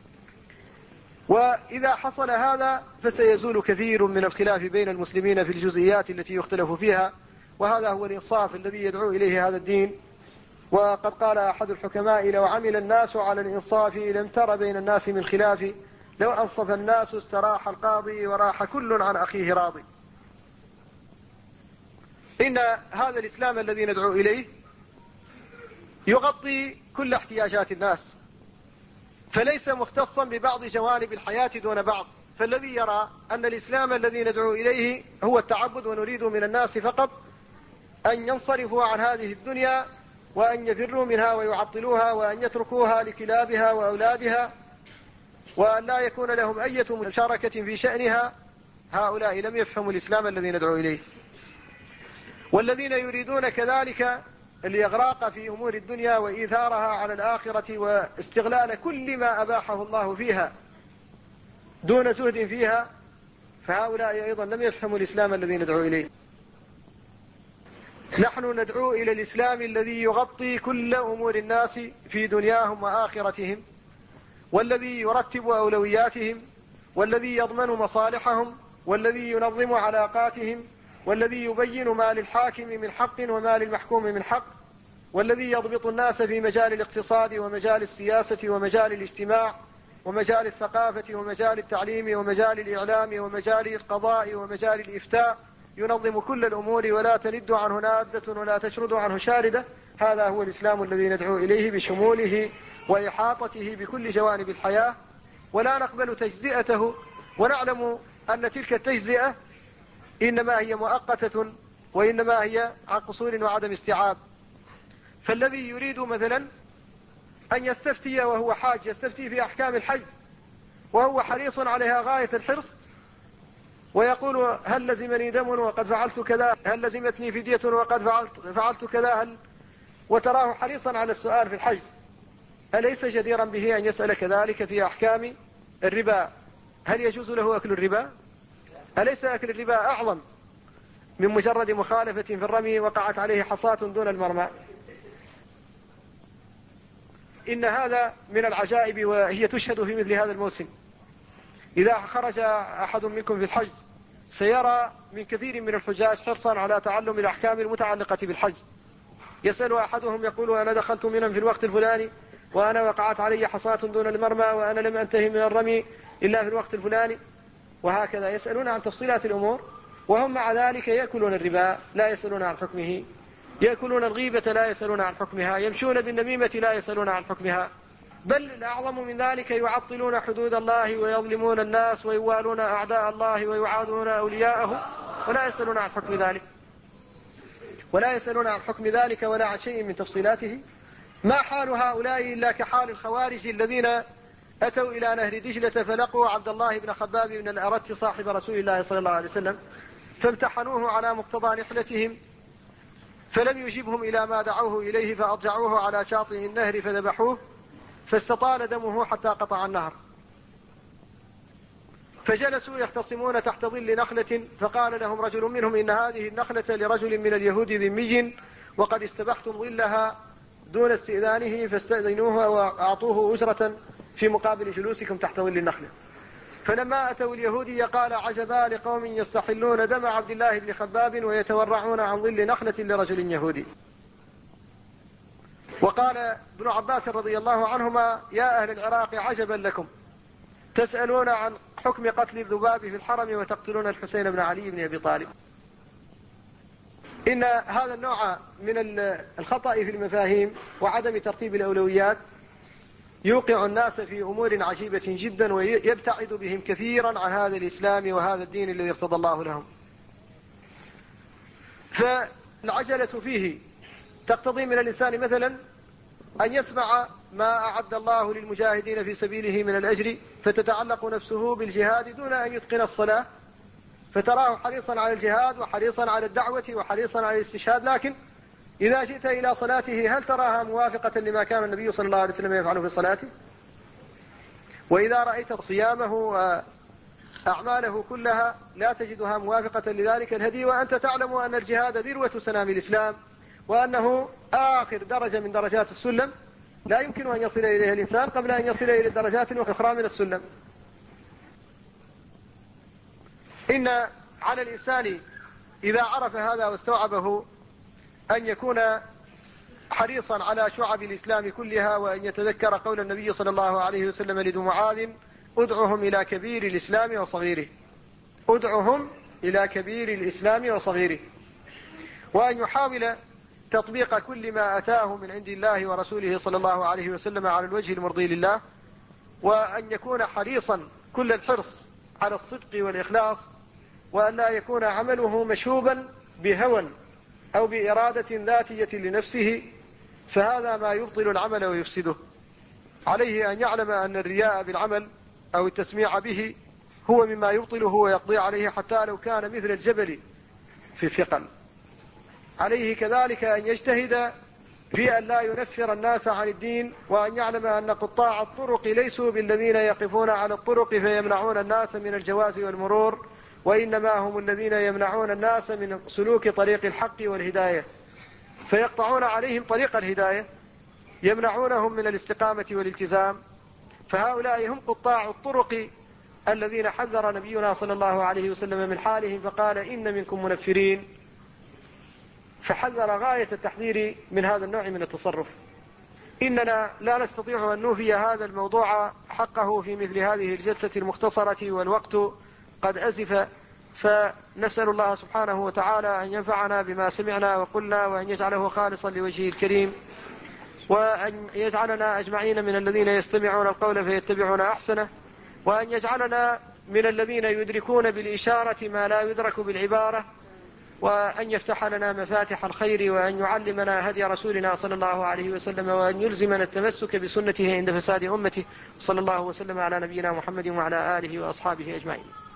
وإذا حصل هذا فسيزول كثير من الخلاف بين المسلمين في الجزئيات التي يختلف فيها، وهذا هو الإنصاف الذي يدعو إليه هذا الدين. وقد قال أحد الحكماء: لو عمل الناس على الإنصاف لم تر بين الناس من خلاف، لو أنصف الناس استراح القاضي وراح كل عن أخيه راضي. إن هذا الإسلام الذي ندعو إليه يغطي كل احتياجات الناس، فليس مختصا ببعض جوانب الحياة دون بعض. فالذي يرى أن الإسلام الذي ندعو إليه هو التعبد ونريد من الناس فقط أن ينصرفوا عن هذه الدنيا وأن يفروا منها ويعطلوها وأن يتركوها لكلابها وأولادها وأن لا يكون لهم أي مشاركة في شأنها، هؤلاء لم يفهموا الإسلام الذي ندعو إليه. والذين يريدون كذلك الإغراق في أمور الدنيا وإيثارها على الآخرة واستغلال كل ما أباحه الله فيها دون زهد فيها، فهؤلاء أيضا لم يفهموا الإسلام الذي ندعو إليه. نحن ندعو إلى الإسلام الذي يغطي كل أمور الناس في دنياهم وآخرتهم، والذي يرتب أولوياتهم، والذي يضمن مصالحهم، والذي ينظم علاقاتهم، والذي يبين ما للحاكم من حق وما للمحكوم من حق، والذي يضبط الناس في مجال الاقتصاد ومجال السياسة ومجال الاجتماع ومجال الثقافة ومجال التعليم ومجال الإعلام ومجال القضاء ومجال الإفتاء، ينظم كل الأمور ولا تند عنه نادة ولا تشرد عنه شاردة. هذا هو الإسلام الذي ندعو إليه بشموله وإحاطته بكل جوانب الحياة، ولا نقبل تجزئته، ونعلم أن تلك التجزئة إنما هي مؤقتة وإنما هي عن قصور وعدم استيعاب. فالذي يريد مثلا أن يستفتي وهو حاج، يستفتي في أحكام الحج وهو حريص عليها غاية الحرص، ويقول: هل لزمني دم وقد فعلت كذا، هل لزمتني فدية وقد فعلت كذا، وتراه حريصا على السؤال في الحج، أليس جديرا به أن يسأل كذلك في أحكام الربا؟ هل يجوز له أكل الربا؟ أليس أكل الربا أعظم من مجرد مخالفة في الرمي وقعت عليه حصاة دون المرمى؟ إن هذا من العجائب، وهي تشهد في مثل هذا الموسم. إذا خرج أحد منكم في الحج سيرى من كثير من الحجاج حرصا على تعلم الأحكام المتعلقة بالحج. يسأل أحدهم يقول: أنا دخلت منى في الوقت الفلاني، وأنا وقعت علي حصاة دون المرمى، وأنا لم أنتهي من الرمي إلا في الوقت الفلاني، وهكذا يسألون عن تفصيلات الأمور، وهم مع ذلك يأكلون الربا لا يسألون عن حكمه، يأكلون الغيبة لا يسألون عن حكمها، يمشون بالنميمة لا يسألون عن حكمها، بل الأعظم من ذلك يعطلون حدود الله ويظلمون الناس ويوالون أعداء الله ويعادون أولياءه ولا يسألون عن حكم ذلك، ولا يسألون عن حكم ذلك ولا عن شيء من تفصيلاته. ما حال هؤلاء إلا كحال الخوارج الذين أتوا إلى نهر دجلة فلقوا عبد الله بن خباب بن الأرت صاحب رسول الله صلى الله عليه وسلم، فامتحنوه على مقتضى نحلتهم فلم يجبهم إلى ما دعوه إليه، فأضجعوه على شاطئ النهر فذبحوه، فاستطال دمه حتى قطع النهر. فجلسوا يختصمون تحت ظل نخلة، فقال لهم رجل منهم: إن هذه النخلة لرجل من اليهود ذمي، وقد استبحتم ظلها دون استئذانه، فاستأذنوه وأعطوه أجرة في مقابل جلوسكم تحت ظل النخلة. فلما أتوا اليهودي قال: عجبا لقوم يستحلون دم عبد الله بن خباب ويتورعون عن ظل نخلة لرجل يهودي. وقال ابن عباس رضي الله عنهما: يا أهل العراق عجبا لكم، تسألون عن حكم قتل الذباب في الحرم وتقتلون الحسين بن علي بن أبي طالب. إن هذا النوع من الخطأ في المفاهيم وعدم ترتيب الأولويات يوقع الناس في أمور عجيبة جدا ويبتعد بهم كثيرا عن هذا الإسلام وهذا الدين الذي ارتضى الله لهم. فالعجلة فيه تقتضي من الإنسان مثلا أن يسمع ما أعد الله للمجاهدين في سبيله من الأجر فتتعلق نفسه بالجهاد دون أن يتقن الصلاة، فتراه حريصا على الجهاد وحريصا على الدعوة وحريصا على الاستشهاد، لكن إذا جئت إلى صلاته هل تراها موافقة لما كان النبي صلى الله عليه وسلم يفعله في صلاته؟ وإذا رأيت صيامه وأعماله كلها لا تجدها موافقة لذلك الهدي، وأنت تعلم أن الجهاد ذروة سنام الإسلام وأنه آخر درجة من درجات السلم لا يمكن أن يصل إليها الإنسان قبل أن يصل إلى الدرجات الأخرى من السلم. إن على الإنسان إذا عرف هذا واستوعبه أن يكون حريصا على شعب الإسلام كلها، وأن يتذكر قول النبي صلى الله عليه وسلم لذو معاذ: ادعهم إلى كبير الإسلام وصغيره، ادعهم إلى كبير الإسلام وصغيره، وأن يحاول تطبيق كل ما أتاه من عند الله ورسوله صلى الله عليه وسلم على الوجه المرضي لله، وأن يكون حريصا كل الحرص على الصدق والإخلاص، وأن لا يكون عمله مشوبا بهوى أو بإرادة ذاتية لنفسه، فهذا ما يبطل العمل ويفسده. عليه أن يعلم أن الرياء بالعمل أو التسميع به هو مما يبطله ويقضي عليه حتى لو كان مثل الجبل في الثقل. عليه كذلك أن يجتهد في أن لا ينفر الناس عن الدين، وأن يعلم أن قطاع الطرق ليسوا بالذين يقفون على الطرق فيمنعون الناس من الجواز والمرور، وإنما هم الذين يمنعون الناس من سلوك طريق الحق والهداية، فيقطعون عليهم طريق الهداية، يمنعونهم من الاستقامة والالتزام. فهؤلاء هم قطاع الطرق الذين حذر نبينا صلى الله عليه وسلم من حالهم فقال: إن منكم منفرين، فحذر غاية التحذير من هذا النوع من التصرف. إننا لا نستطيع أن نوفي هذا الموضوع حقه في مثل هذه الجلسة المختصرة والوقت قد أزف، فنسأل الله سبحانه وتعالى أن ينفعنا بما سمعنا وقلنا، وأن يجعله خالصا لوجهه الكريم، وأن يجعلنا أجمعين من الذين يستمعون القول فيتبعون أحسنه، وأن يجعلنا من الذين يدركون بالإشارة ما لا يدرك بالعبارة، وأن يفتح لنا مفاتح الخير، وأن يعلمنا هدي رسولنا صلى الله عليه وسلم، وأن يلزمنا التمسك بسنته عند فساد أمته، صلى الله وسلم على نبينا محمد وعلى آله وأصحابه أجمعين.